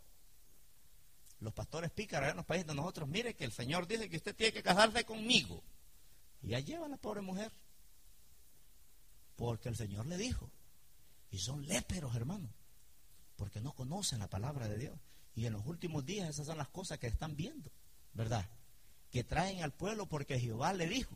Los pastores pícaros en los países de nosotros, mire que el Señor dice que usted tiene que casarse conmigo. Y ya lleva a la pobre mujer. Porque el Señor le dijo. Y son léperos, hermano. Porque no conocen la palabra de Dios. Y en los últimos días esas son las cosas que están viendo, ¿verdad? Que traen al pueblo porque Jehová le dijo.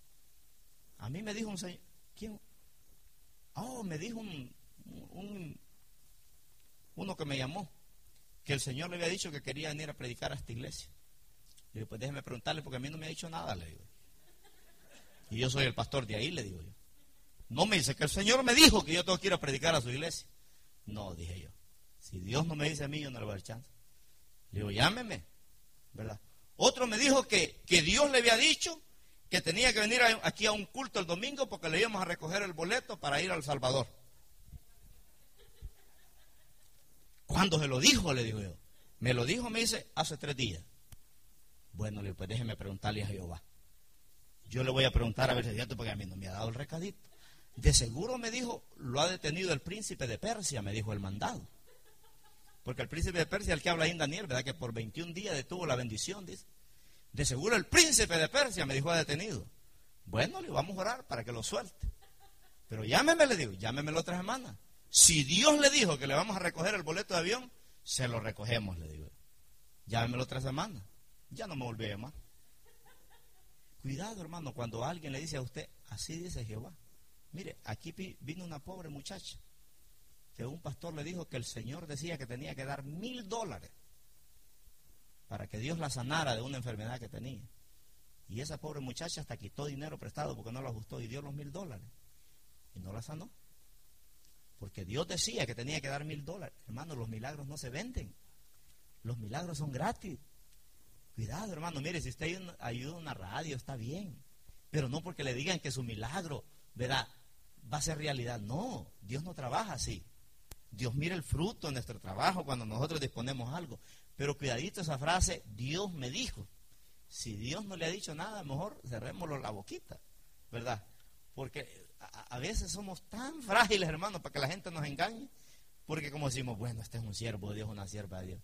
A mí me dijo un señor, ¿quién? Oh, me dijo un, un uno que me llamó, que el Señor le había dicho que quería venir a predicar a esta iglesia. Le digo, pues déjeme preguntarle porque a mí no me ha dicho nada, le digo. Y yo soy el pastor de ahí, le digo yo. No me dice que el Señor me dijo que yo tengo que ir a predicar a su iglesia. No, dije yo. Si Dios no me dice a mí, yo no le voy a dar chance. Le digo, llámeme, ¿verdad? Otro me dijo que, que Dios le había dicho que tenía que venir a, aquí a un culto el domingo porque le íbamos a recoger el boleto para ir a El Salvador. ¿Cuándo se lo dijo? Le digo yo. Me lo dijo, me dice, hace tres días. Bueno, le digo, pues déjeme preguntarle a Jehová. Yo le voy a preguntar a ver si es cierto, porque a mí no me ha dado el recadito. De seguro me dijo, lo ha detenido el príncipe de Persia, me dijo el mandado. Porque el príncipe de Persia, el que habla ahí en Daniel, ¿verdad? Que por veintiún días detuvo la bendición, dice. De seguro el príncipe de Persia, me dijo, ha detenido. Bueno, le vamos a orar para que lo suelte. Pero llámeme, le digo, llámeme la otra semana. Si Dios le dijo que le vamos a recoger el boleto de avión, se lo recogemos, le digo. Llámeme la otra semana. Ya no me volví a llamar. Cuidado, hermano, cuando alguien le dice a usted, así dice Jehová. Mire, aquí vino una pobre muchacha que un pastor le dijo que el Señor decía que tenía que dar mil dólares para que Dios la sanara de una enfermedad que tenía. Y esa pobre muchacha hasta quitó dinero prestado porque no lo ajustó y dio los mil dólares. Y no la sanó. Porque Dios decía que tenía que dar mil dólares. Hermano, los milagros no se venden. Los milagros son gratis. Cuidado, hermano. Mire, si usted ayuda a una radio, está bien. Pero no porque le digan que su milagro, ¿verdad?, va a ser realidad. No, Dios no trabaja así. Dios mira el fruto de nuestro trabajo cuando nosotros disponemos algo. Pero cuidadito esa frase, Dios me dijo. Si Dios no le ha dicho nada, mejor cerrémoslo la boquita, ¿verdad? Porque a, a veces somos tan frágiles, hermanos, para que la gente nos engañe. Porque como decimos, bueno, este es un siervo de Dios, una sierva de Dios.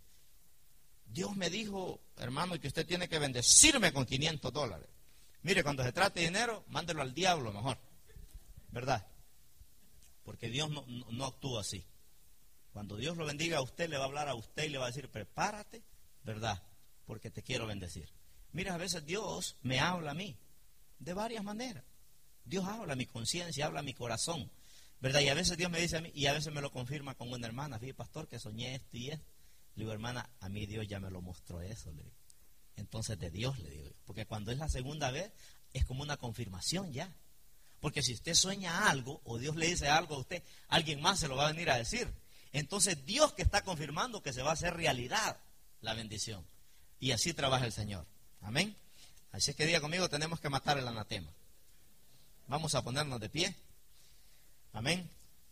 Dios me dijo, hermano, que usted tiene que bendecirme con quinientos dólares. Mire, cuando se trate de dinero, mándelo al diablo mejor, ¿verdad? Porque Dios no, no, no actúa así. Cuando Dios lo bendiga a usted, le va a hablar a usted y le va a decir, prepárate, ¿verdad? Porque te quiero bendecir. Mira, a veces Dios me habla a mí de varias maneras. Dios habla a mi conciencia, habla a mi corazón, ¿verdad? Y a veces Dios me dice a mí, y a veces me lo confirma con una hermana, fíjate, pastor, que soñé esto y esto. Le digo, hermana, a mí Dios ya me lo mostró eso, le digo. Entonces de Dios, le digo, porque cuando es la segunda vez, es como una confirmación ya. Porque si usted sueña algo, o Dios le dice algo a usted, alguien más se lo va a venir a decir. Entonces Dios que está confirmando que se va a hacer realidad la bendición. Y así trabaja el Señor. Amén. Así es que diga conmigo, tenemos que matar el anatema. Vamos a ponernos de pie. Amén.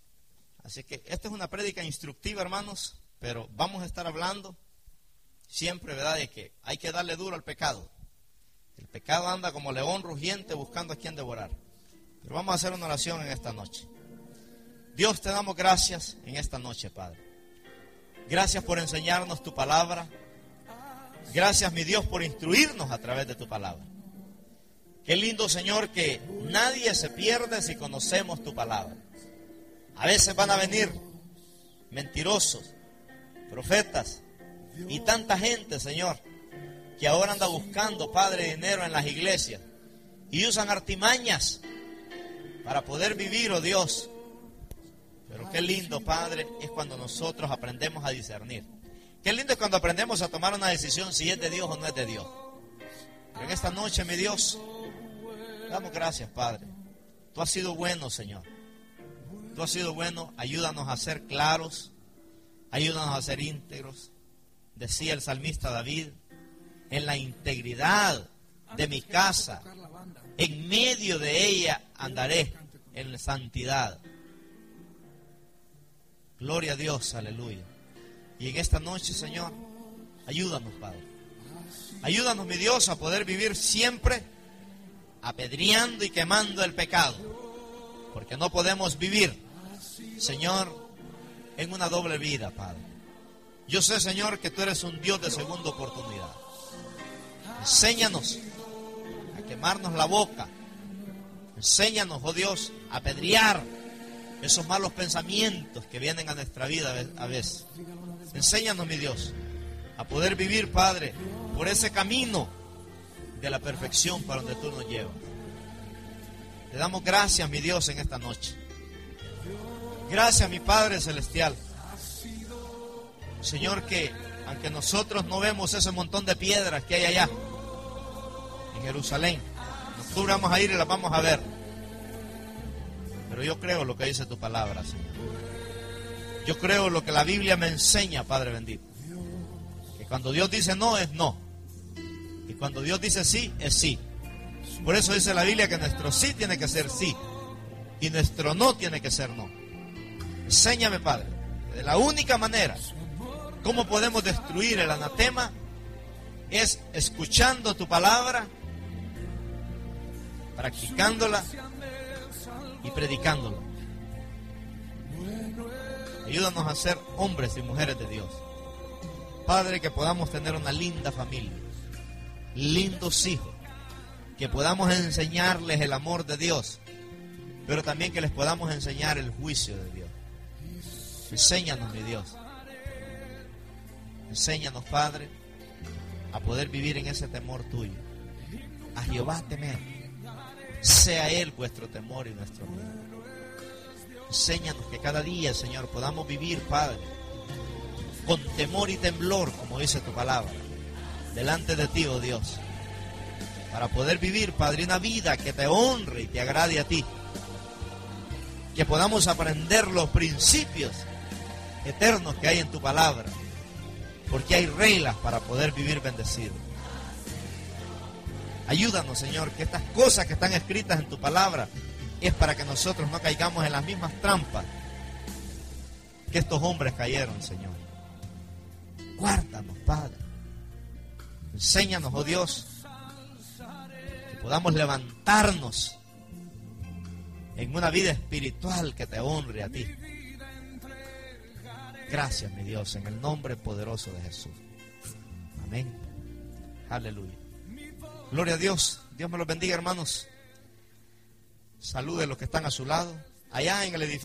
Así que esta es una prédica instructiva, hermanos, pero vamos a estar hablando siempre, ¿verdad?, de que hay que darle duro al pecado. El pecado anda como león rugiente buscando a quien devorar. Pero vamos a hacer una oración en esta noche. Dios, te damos gracias en esta noche, Padre. Gracias por enseñarnos tu palabra. Gracias, mi Dios, por instruirnos a través de tu palabra. Qué lindo, Señor, que nadie se pierde si conocemos tu palabra. A veces van a venir mentirosos, profetas y tanta gente, Señor, que ahora anda buscando, Padre, dinero en las iglesias y usan artimañas para poder vivir, oh Dios. Pero qué lindo, Padre, es cuando nosotros aprendemos a discernir. Qué lindo es cuando aprendemos a tomar una decisión si es de Dios o no es de Dios. Pero en esta noche, mi Dios, damos gracias, Padre. Tú has sido bueno, Señor. Tú has sido bueno. Ayúdanos a ser claros. Ayúdanos a ser íntegros. Decía el salmista David, en la integridad de mi casa, en medio de ella andaré en santidad. Gloria a Dios, aleluya. Y en esta noche, Señor, ayúdanos, Padre. Ayúdanos, mi Dios, a poder vivir siempre apedreando y quemando el pecado. Porque no podemos vivir, Señor, en una doble vida, Padre. Yo sé, Señor, que tú eres un Dios de segunda oportunidad. Enséñanos a quemarnos la boca. Enséñanos, oh Dios, a apedrear esos malos pensamientos que vienen a nuestra vida a veces. Enséñanos, mi Dios, a poder vivir, Padre, por ese camino de la perfección para donde tú nos llevas. Te damos gracias, mi Dios, en esta noche. Gracias, mi Padre Celestial. Señor, que aunque nosotros no vemos ese montón de piedras que hay allá en Jerusalén, nos octubre vamos a ir y las vamos a ver. Pero yo creo lo que dice tu palabra, Señor. Yo creo lo que la Biblia me enseña, Padre bendito. Que cuando Dios dice no, es no. Y cuando Dios dice sí, es sí. Por eso dice la Biblia que nuestro sí tiene que ser sí. Y nuestro no tiene que ser no. Enséñame, Padre, de la única manera cómo podemos destruir el anatema es escuchando tu palabra, practicándola y predicándola. Ayúdanos a ser hombres y mujeres de Dios. Padre, que podamos tener una linda familia, lindos hijos, que podamos enseñarles el amor de Dios, pero también que les podamos enseñar el juicio de Dios. Enséñanos, mi Dios. Enséñanos, Padre, a poder vivir en ese temor tuyo. A Jehová temer. Sea Él vuestro temor y nuestro miedo. Enséñanos que cada día, Señor, podamos vivir, Padre, con temor y temblor, como dice tu palabra, delante de ti, oh Dios, para poder vivir, Padre, una vida que te honre y te agrade a ti. Que podamos aprender los principios eternos que hay en tu palabra, porque hay reglas para poder vivir bendecido. Ayúdanos, Señor, que estas cosas que están escritas en tu palabra es para que nosotros no caigamos en las mismas trampas que estos hombres cayeron, Señor. Guárdanos, Padre. Enséñanos, oh Dios, que podamos levantarnos en una vida espiritual que te honre a ti. Gracias, mi Dios, en el nombre poderoso de Jesús. Amén. Aleluya. Gloria a Dios. Dios me los bendiga, hermanos. Salude a los que están a su lado. Allá en el edificio.